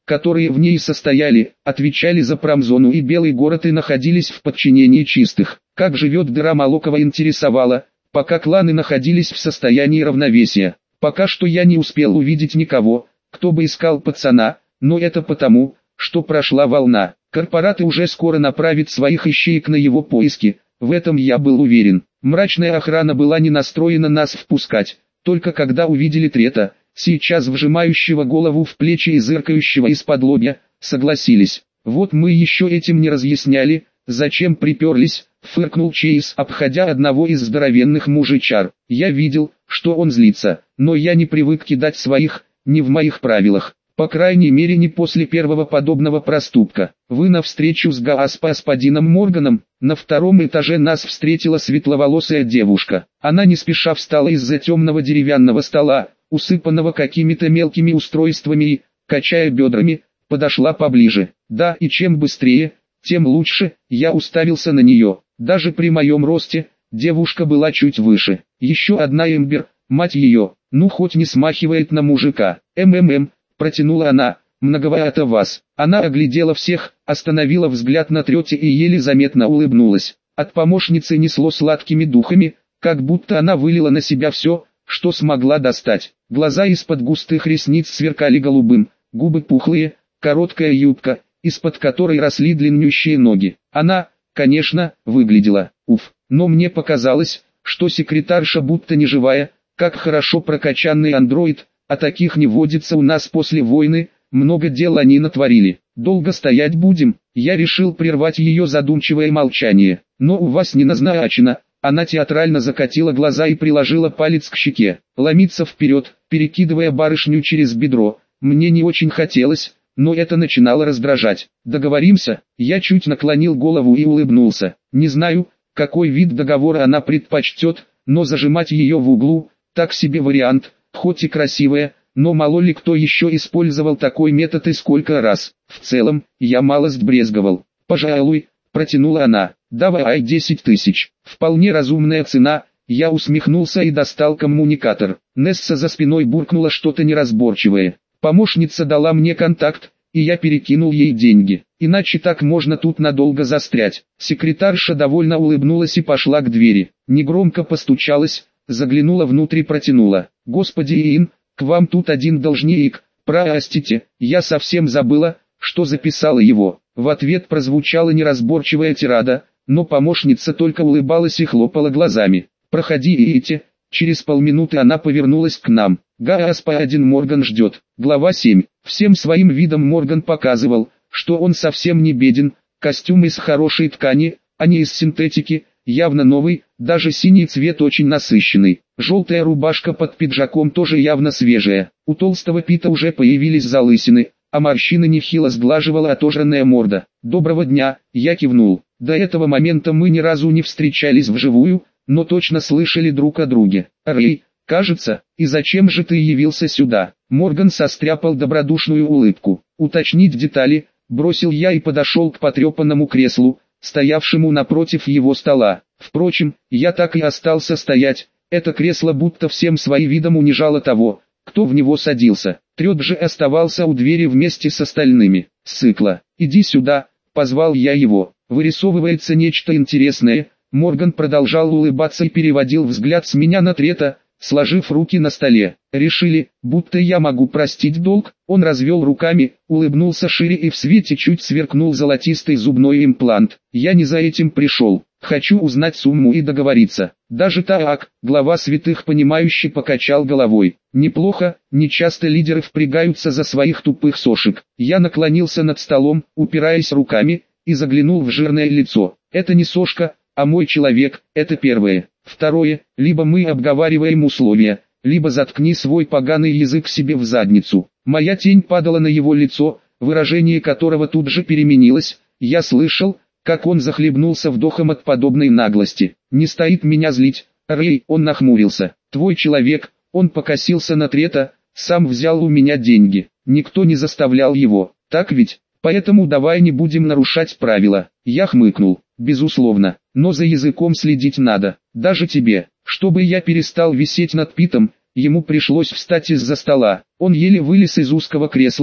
которые в ней состояли, отвечали за промзону и Белый город и находились в подчинении чистых. Как живет дыра Молокова интересовало, пока кланы находились в состоянии равновесия. Пока что я не успел увидеть никого, кто бы искал пацана, но это потому, что прошла волна. Корпораты уже скоро направят своих ищеек на его поиски, в этом я был уверен. Мрачная охрана была не настроена нас впускать, только когда увидели Трета, сейчас вжимающего голову в плечи и зыркающего из-под лобья, согласились. Вот мы еще этим не разъясняли, зачем приперлись, фыркнул Чейз, обходя одного из здоровенных мужичар. Я видел, что он злится, но я не привык кидать своих, не в моих правилах. По крайней мере не после первого подобного проступка. Вы на встречу с господином Морганом. На втором этаже нас встретила светловолосая девушка. Она не спеша встала из-за темного деревянного стола, усыпанного какими-то мелкими устройствами и, качая бедрами, подошла поближе. Да, и чем быстрее, тем лучше. Я уставился на нее. Даже при моем росте, девушка была чуть выше. Еще одна Эмбер, мать ее, ну хоть не смахивает на мужика. Протянула она, многовато вас. Она оглядела всех, остановила взгляд на Трете и еле заметно улыбнулась. От помощницы несло сладкими духами, как будто она вылила на себя все, что смогла достать. Глаза из-под густых ресниц сверкали голубым, губы пухлые, короткая юбка, из-под которой росли длиннющие ноги. Она, конечно, выглядела, но мне показалось, что секретарша будто неживая, как хорошо прокачанный андроид. А таких не водится у нас после войны, много дел они натворили. Долго стоять будем, я решил прервать ее задумчивое молчание. Но у вас не назначено. Она театрально закатила глаза и приложила палец к щеке. Ломиться вперед, перекидывая барышню через бедро, мне не очень хотелось, но это начинало раздражать. Договоримся? Я чуть наклонил голову и улыбнулся. Не знаю, какой вид договора она предпочтет, но зажимать ее в углу, так себе вариант. Хоть и красивая, но мало ли кто еще использовал такой метод и сколько раз. В целом, я малость брезговал. Пожалуй, протянула она. Давай 10 тысяч. Вполне разумная цена. Я усмехнулся и достал коммуникатор. Несса за спиной буркнула что-то неразборчивое. Помощница дала мне контакт, и я перекинул ей деньги. Иначе так можно тут надолго застрять. Секретарша довольно улыбнулась и пошла к двери. Негромко постучалась. Заглянула внутрь и протянула. Господи Иин, к вам тут один должник, простите, я совсем забыла, что записала его. В ответ прозвучала неразборчивая тирада, но помощница только улыбалась и хлопала глазами. Проходи идите. Через полминуты она повернулась к нам. Господин Морган ждет. Глава 7. Всем своим видом Морган показывал, что он совсем не беден, костюм из хорошей ткани, а не из синтетики. Явно новый, даже синий цвет очень насыщенный. Желтая рубашка под пиджаком тоже явно свежая. У толстого Пита уже появились залысины, а морщины нехило сглаживала отожранная морда. «Доброго дня», я кивнул. До этого момента мы ни разу не встречались вживую, но точно слышали друг о друге. «Рэй, кажется, и зачем же ты явился сюда?» Морган состряпал добродушную улыбку. «Уточнить детали», бросил я и подошел к потрепанному креслу, стоявшему напротив его стола. Впрочем, я так и остался стоять, это кресло будто всем своим видом унижало того, кто в него садился. Трет же оставался у двери вместе с остальными. «Сыкла, иди сюда», позвал я его. Вырисовывается нечто интересное. Морган продолжал улыбаться и переводил взгляд с меня на Трета, сложив руки на столе. Решили, будто я могу простить долг. Он развел руками, улыбнулся шире и в свете чуть сверкнул золотистый зубной имплант. Я не за этим пришел. Хочу узнать сумму и договориться. Даже так, глава святых понимающе покачал головой. Неплохо, нечасто лидеры впрягаются за своих тупых сошек. Я наклонился над столом, упираясь руками, и заглянул в жирное лицо. Это не сошка, а мой человек, это первое. Второе, либо мы обговариваем условия, либо заткни свой поганый язык себе в задницу. Моя тень падала на его лицо, выражение которого тут же переменилось. Я слышал, как он захлебнулся вдохом от подобной наглости. Не стоит меня злить, Рэй, он нахмурился. Твой человек, он покосился на Трета, сам взял у меня деньги. Никто не заставлял его, так ведь? Поэтому давай не будем нарушать правила. Я хмыкнул. Безусловно, но за языком следить надо, даже тебе. Чтобы я перестал висеть над Питом, ему пришлось встать из-за стола. Он еле вылез из узкого кресла,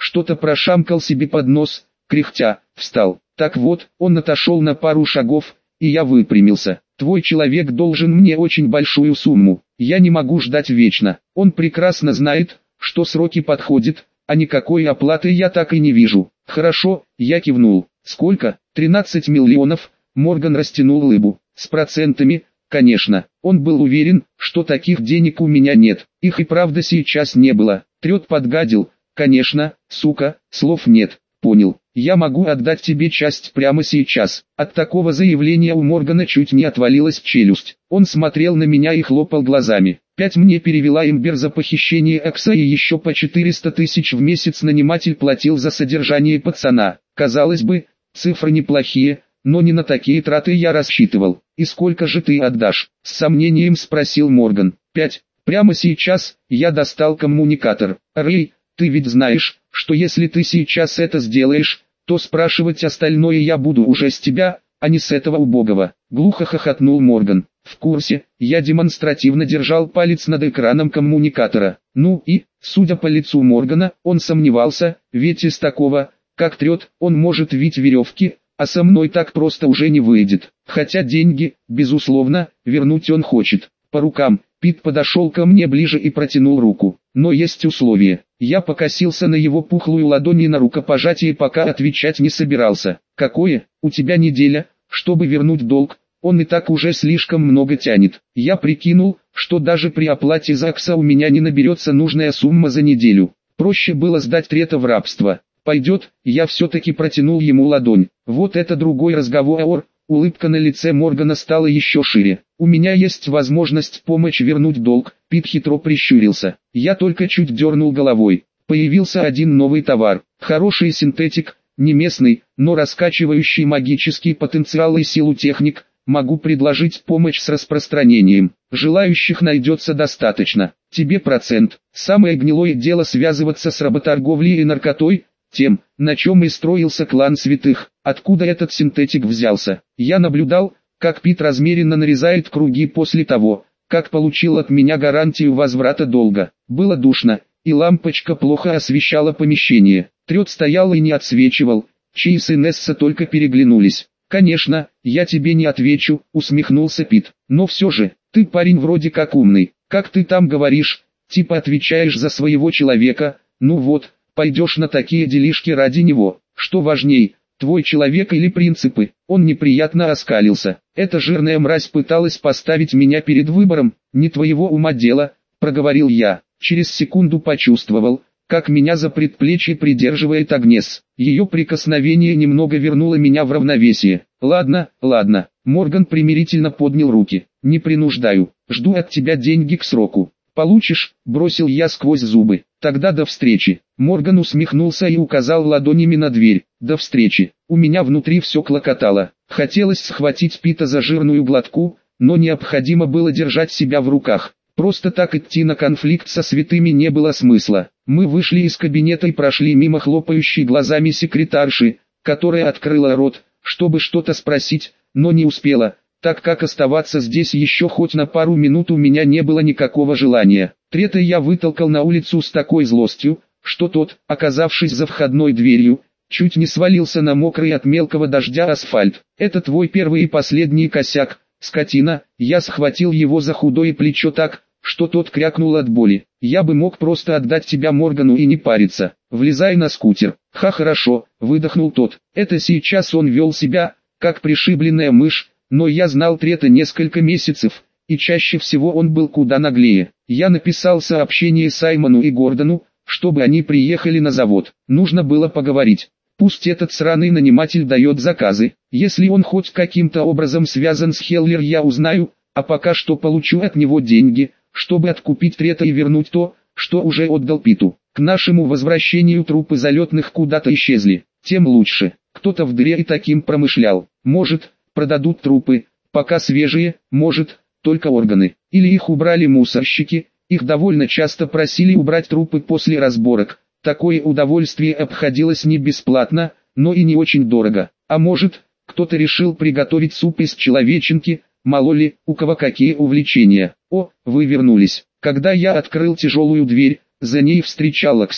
что-то прошамкал себе под нос, кряхтя, встал. Так вот, он отошел на пару шагов, и я выпрямился. Твой человек должен мне очень большую сумму. Я не могу ждать вечно. Он прекрасно знает, что сроки подходят, а никакой оплаты я так и не вижу. Хорошо, я кивнул. Сколько? 13 миллионов. Морган растянул улыбку. С процентами, конечно. Он был уверен, что таких денег у меня нет. Их и правда сейчас не было. Трет подгадил. Конечно, сука, слов нет. Понял. Я могу отдать тебе часть прямо сейчас. От такого заявления у Моргана чуть не отвалилась челюсть. Он смотрел на меня и хлопал глазами. 5 мне перевела имбир за похищение Экса, и еще по 400 тысяч в месяц наниматель платил за содержание пацана. Казалось бы, цифры неплохие, но не на такие траты я рассчитывал. И сколько же ты отдашь? С сомнением спросил Морган. 5. Прямо сейчас. Я достал коммуникатор. Рэй, ты ведь знаешь, что если ты сейчас это сделаешь, то спрашивать остальное я буду уже с тебя, а не с этого убогого. Глухо хохотнул Морган. В курсе. Я демонстративно держал палец над экраном коммуникатора. Ну и, судя по лицу Моргана, он сомневался, ведь из такого, как Трет, он может вить веревки, а со мной так просто уже не выйдет. Хотя деньги, безусловно, вернуть он хочет. По рукам. Пит подошел ко мне ближе и протянул руку. Но есть условие. Я покосился на его пухлую ладонь и на рукопожатие пока отвечать не собирался. Какое? У тебя неделя, чтобы вернуть долг. Он и так уже слишком много тянет. Я прикинул, что даже при оплате ЗАГСа у меня не наберется нужная сумма за неделю. Проще было сдать Трета в рабство. Пойдет, я все-таки протянул ему ладонь. Вот это другой разговор. Улыбка на лице Моргана стала еще шире. У меня есть возможность помочь вернуть долг. Пит хитро прищурился. Я только чуть дернул головой. Появился один новый товар. Хороший синтетик, не местный, но раскачивающий магический потенциал и силу техник. Могу предложить помощь с распространением. Желающих найдется достаточно. Тебе процент. Самое гнилое дело связываться с работорговлей и наркотой, тем, на чем и строился клан святых. Откуда этот синтетик взялся? Я наблюдал, как Пит размеренно нарезает круги после того, как получил от меня гарантию возврата долга. Было душно, и лампочка плохо освещала помещение. Трет стоял и не отсвечивал. Чейз и Несса только переглянулись. «Конечно, я тебе не отвечу», — усмехнулся Пит. «Но все же, ты парень вроде как умный. Как ты там говоришь, типа отвечаешь за своего человека, ну вот, пойдешь на такие делишки ради него. Что важней, твой человек или принципы?» Он неприятно оскалился. «Эта жирная мразь пыталась поставить меня перед выбором, не твоего ума дело», — проговорил я. Через секунду почувствовал, как меня за предплечье придерживает Агнес. Ее прикосновение немного вернуло меня в равновесие. «Ладно, ладно», — Морган примирительно поднял руки. «Не принуждаю, жду от тебя деньги к сроку. Получишь», — бросил я сквозь зубы. «Тогда до встречи». Морган усмехнулся и указал ладонями на дверь. «До встречи». У меня внутри все клокотало. Хотелось схватить Пита за жирную глотку, но необходимо было держать себя в руках. Просто так идти на конфликт со святыми не было смысла. Мы вышли из кабинета и прошли мимо хлопающей глазами секретарши, которая открыла рот, чтобы что-то спросить, но не успела, так как оставаться здесь еще хоть на пару минут у меня не было никакого желания. Трета я вытолкал на улицу с такой злостью, что тот, оказавшись за входной дверью, чуть не свалился на мокрый от мелкого дождя асфальт. «Это твой первый и последний косяк, скотина». Я схватил его за худое плечо так, что тот крякнул от боли. «Я бы мог просто отдать тебя Моргану и не париться. Влезай на скутер». «Ха, хорошо», — выдохнул тот. Это сейчас он вел себя, как пришибленная мышь, но я знал Трета несколько месяцев, и чаще всего он был куда наглее. Я написал сообщение Саймону и Гордону, чтобы они приехали на завод. Нужно было поговорить. Пусть этот сраный наниматель дает заказы. Если он хоть каким-то образом связан с Хеллер, я узнаю, а пока что получу от него деньги, чтобы откупить Трета и вернуть то, что уже отдал Питу. К нашему возвращению трупы залетных куда-то исчезли. Тем лучше. Кто-то в дыре и таким промышлял. Может, продадут трупы, пока свежие, может, только органы. Или их убрали мусорщики. Их довольно часто просили убрать трупы после разборок. Такое удовольствие обходилось не бесплатно, но и не очень дорого. А может, кто-то решил приготовить суп из человеченки, мало ли, у кого какие увлечения. «О, вы вернулись». Когда я открыл тяжелую дверь, за ней встречал Аксель.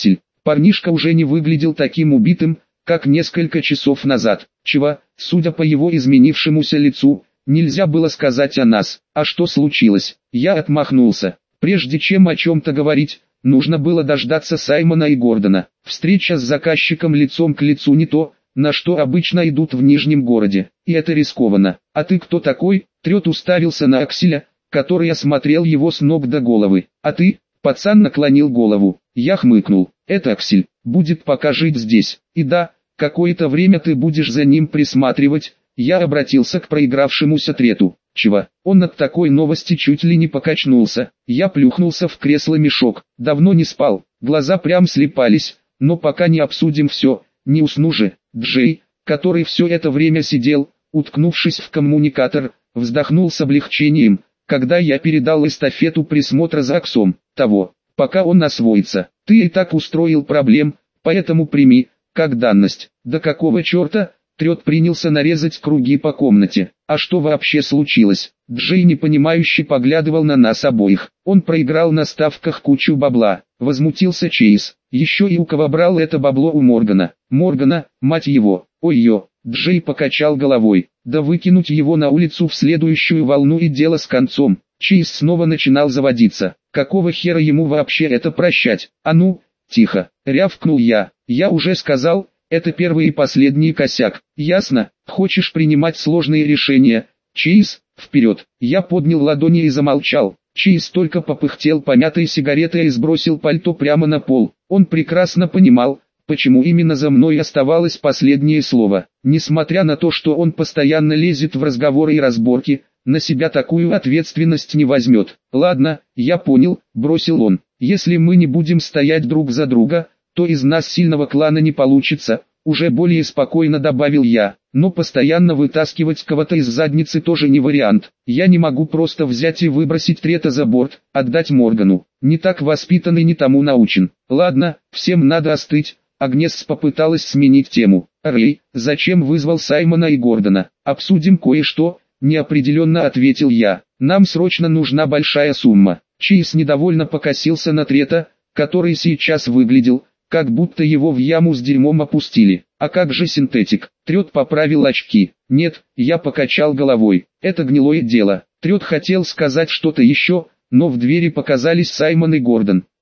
Парнишка уже не выглядел таким убитым, как несколько часов назад. Чего, судя по его изменившемуся лицу, нельзя было сказать о нас. А что случилось? Я отмахнулся. Прежде чем о чем-то говорить, нужно было дождаться Саймона и Гордона. Встреча с заказчиком лицом к лицу не то, на что обычно идут в Нижнем городе. И это рискованно. А ты кто такой? Трет уставился на Акселя, который осмотрел его с ног до головы. А ты? Пацан наклонил голову. Я хмыкнул. Это Аксель, будет пока жить здесь. И да, какое-то время ты будешь за ним присматривать. Я обратился к проигравшемуся Трету. Чего? Он от такой новости чуть ли не покачнулся. Я плюхнулся в кресло-мешок. Давно не спал, глаза прям слепались. Но пока не обсудим все, не усну же. Джей, который все это время сидел, уткнувшись в коммуникатор, вздохнул с облегчением, когда я передал эстафету присмотра за Аксом. Того, пока он освоится. Ты и так устроил проблем, поэтому прими, как данность. Да какого черта? Трет принялся нарезать круги по комнате. А что вообще случилось? Джей непонимающе поглядывал на нас обоих. Он проиграл на ставках кучу бабла. Возмутился Чейз. Еще и у кого брал это бабло у Моргана. Моргана, мать его. Ой-ё. Джей покачал головой. Да выкинуть его на улицу в следующую волну и дело с концом. Чейз снова начинал заводиться. Какого хера ему вообще это прощать? А ну, тихо, рявкнул я. Я уже сказал, это первый и последний косяк. Ясно? Хочешь принимать сложные решения? Чейз, вперед. Я поднял ладони и замолчал. Чейз только попыхтел помятой сигаретой и сбросил пальто прямо на пол. Он прекрасно понимал, почему именно за мной оставалось последнее слово. Несмотря на то, что он постоянно лезет в разговоры и разборки, на себя такую ответственность не возьмет. Ладно, я понял, бросил он. Если мы не будем стоять друг за друга, то из нас сильного клана не получится, уже более спокойно добавил я. Но постоянно вытаскивать кого-то из задницы тоже не вариант. Я не могу просто взять и выбросить Трета за борт, отдать Моргану. Не так воспитан и не тому научен. Ладно, всем надо остыть. Агнес попыталась сменить тему. Рэй, зачем вызвал Саймона и Гордона? Обсудим кое-что, неопределенно ответил я. Нам срочно нужна большая сумма. Чейз недовольно покосился на Трета, который сейчас выглядел, как будто его в яму с дерьмом опустили. А как же синтетик? Трет поправил очки. Нет, я покачал головой. Это гнилое дело. Трет хотел сказать что-то еще, но в двери показались Саймон и Гордон.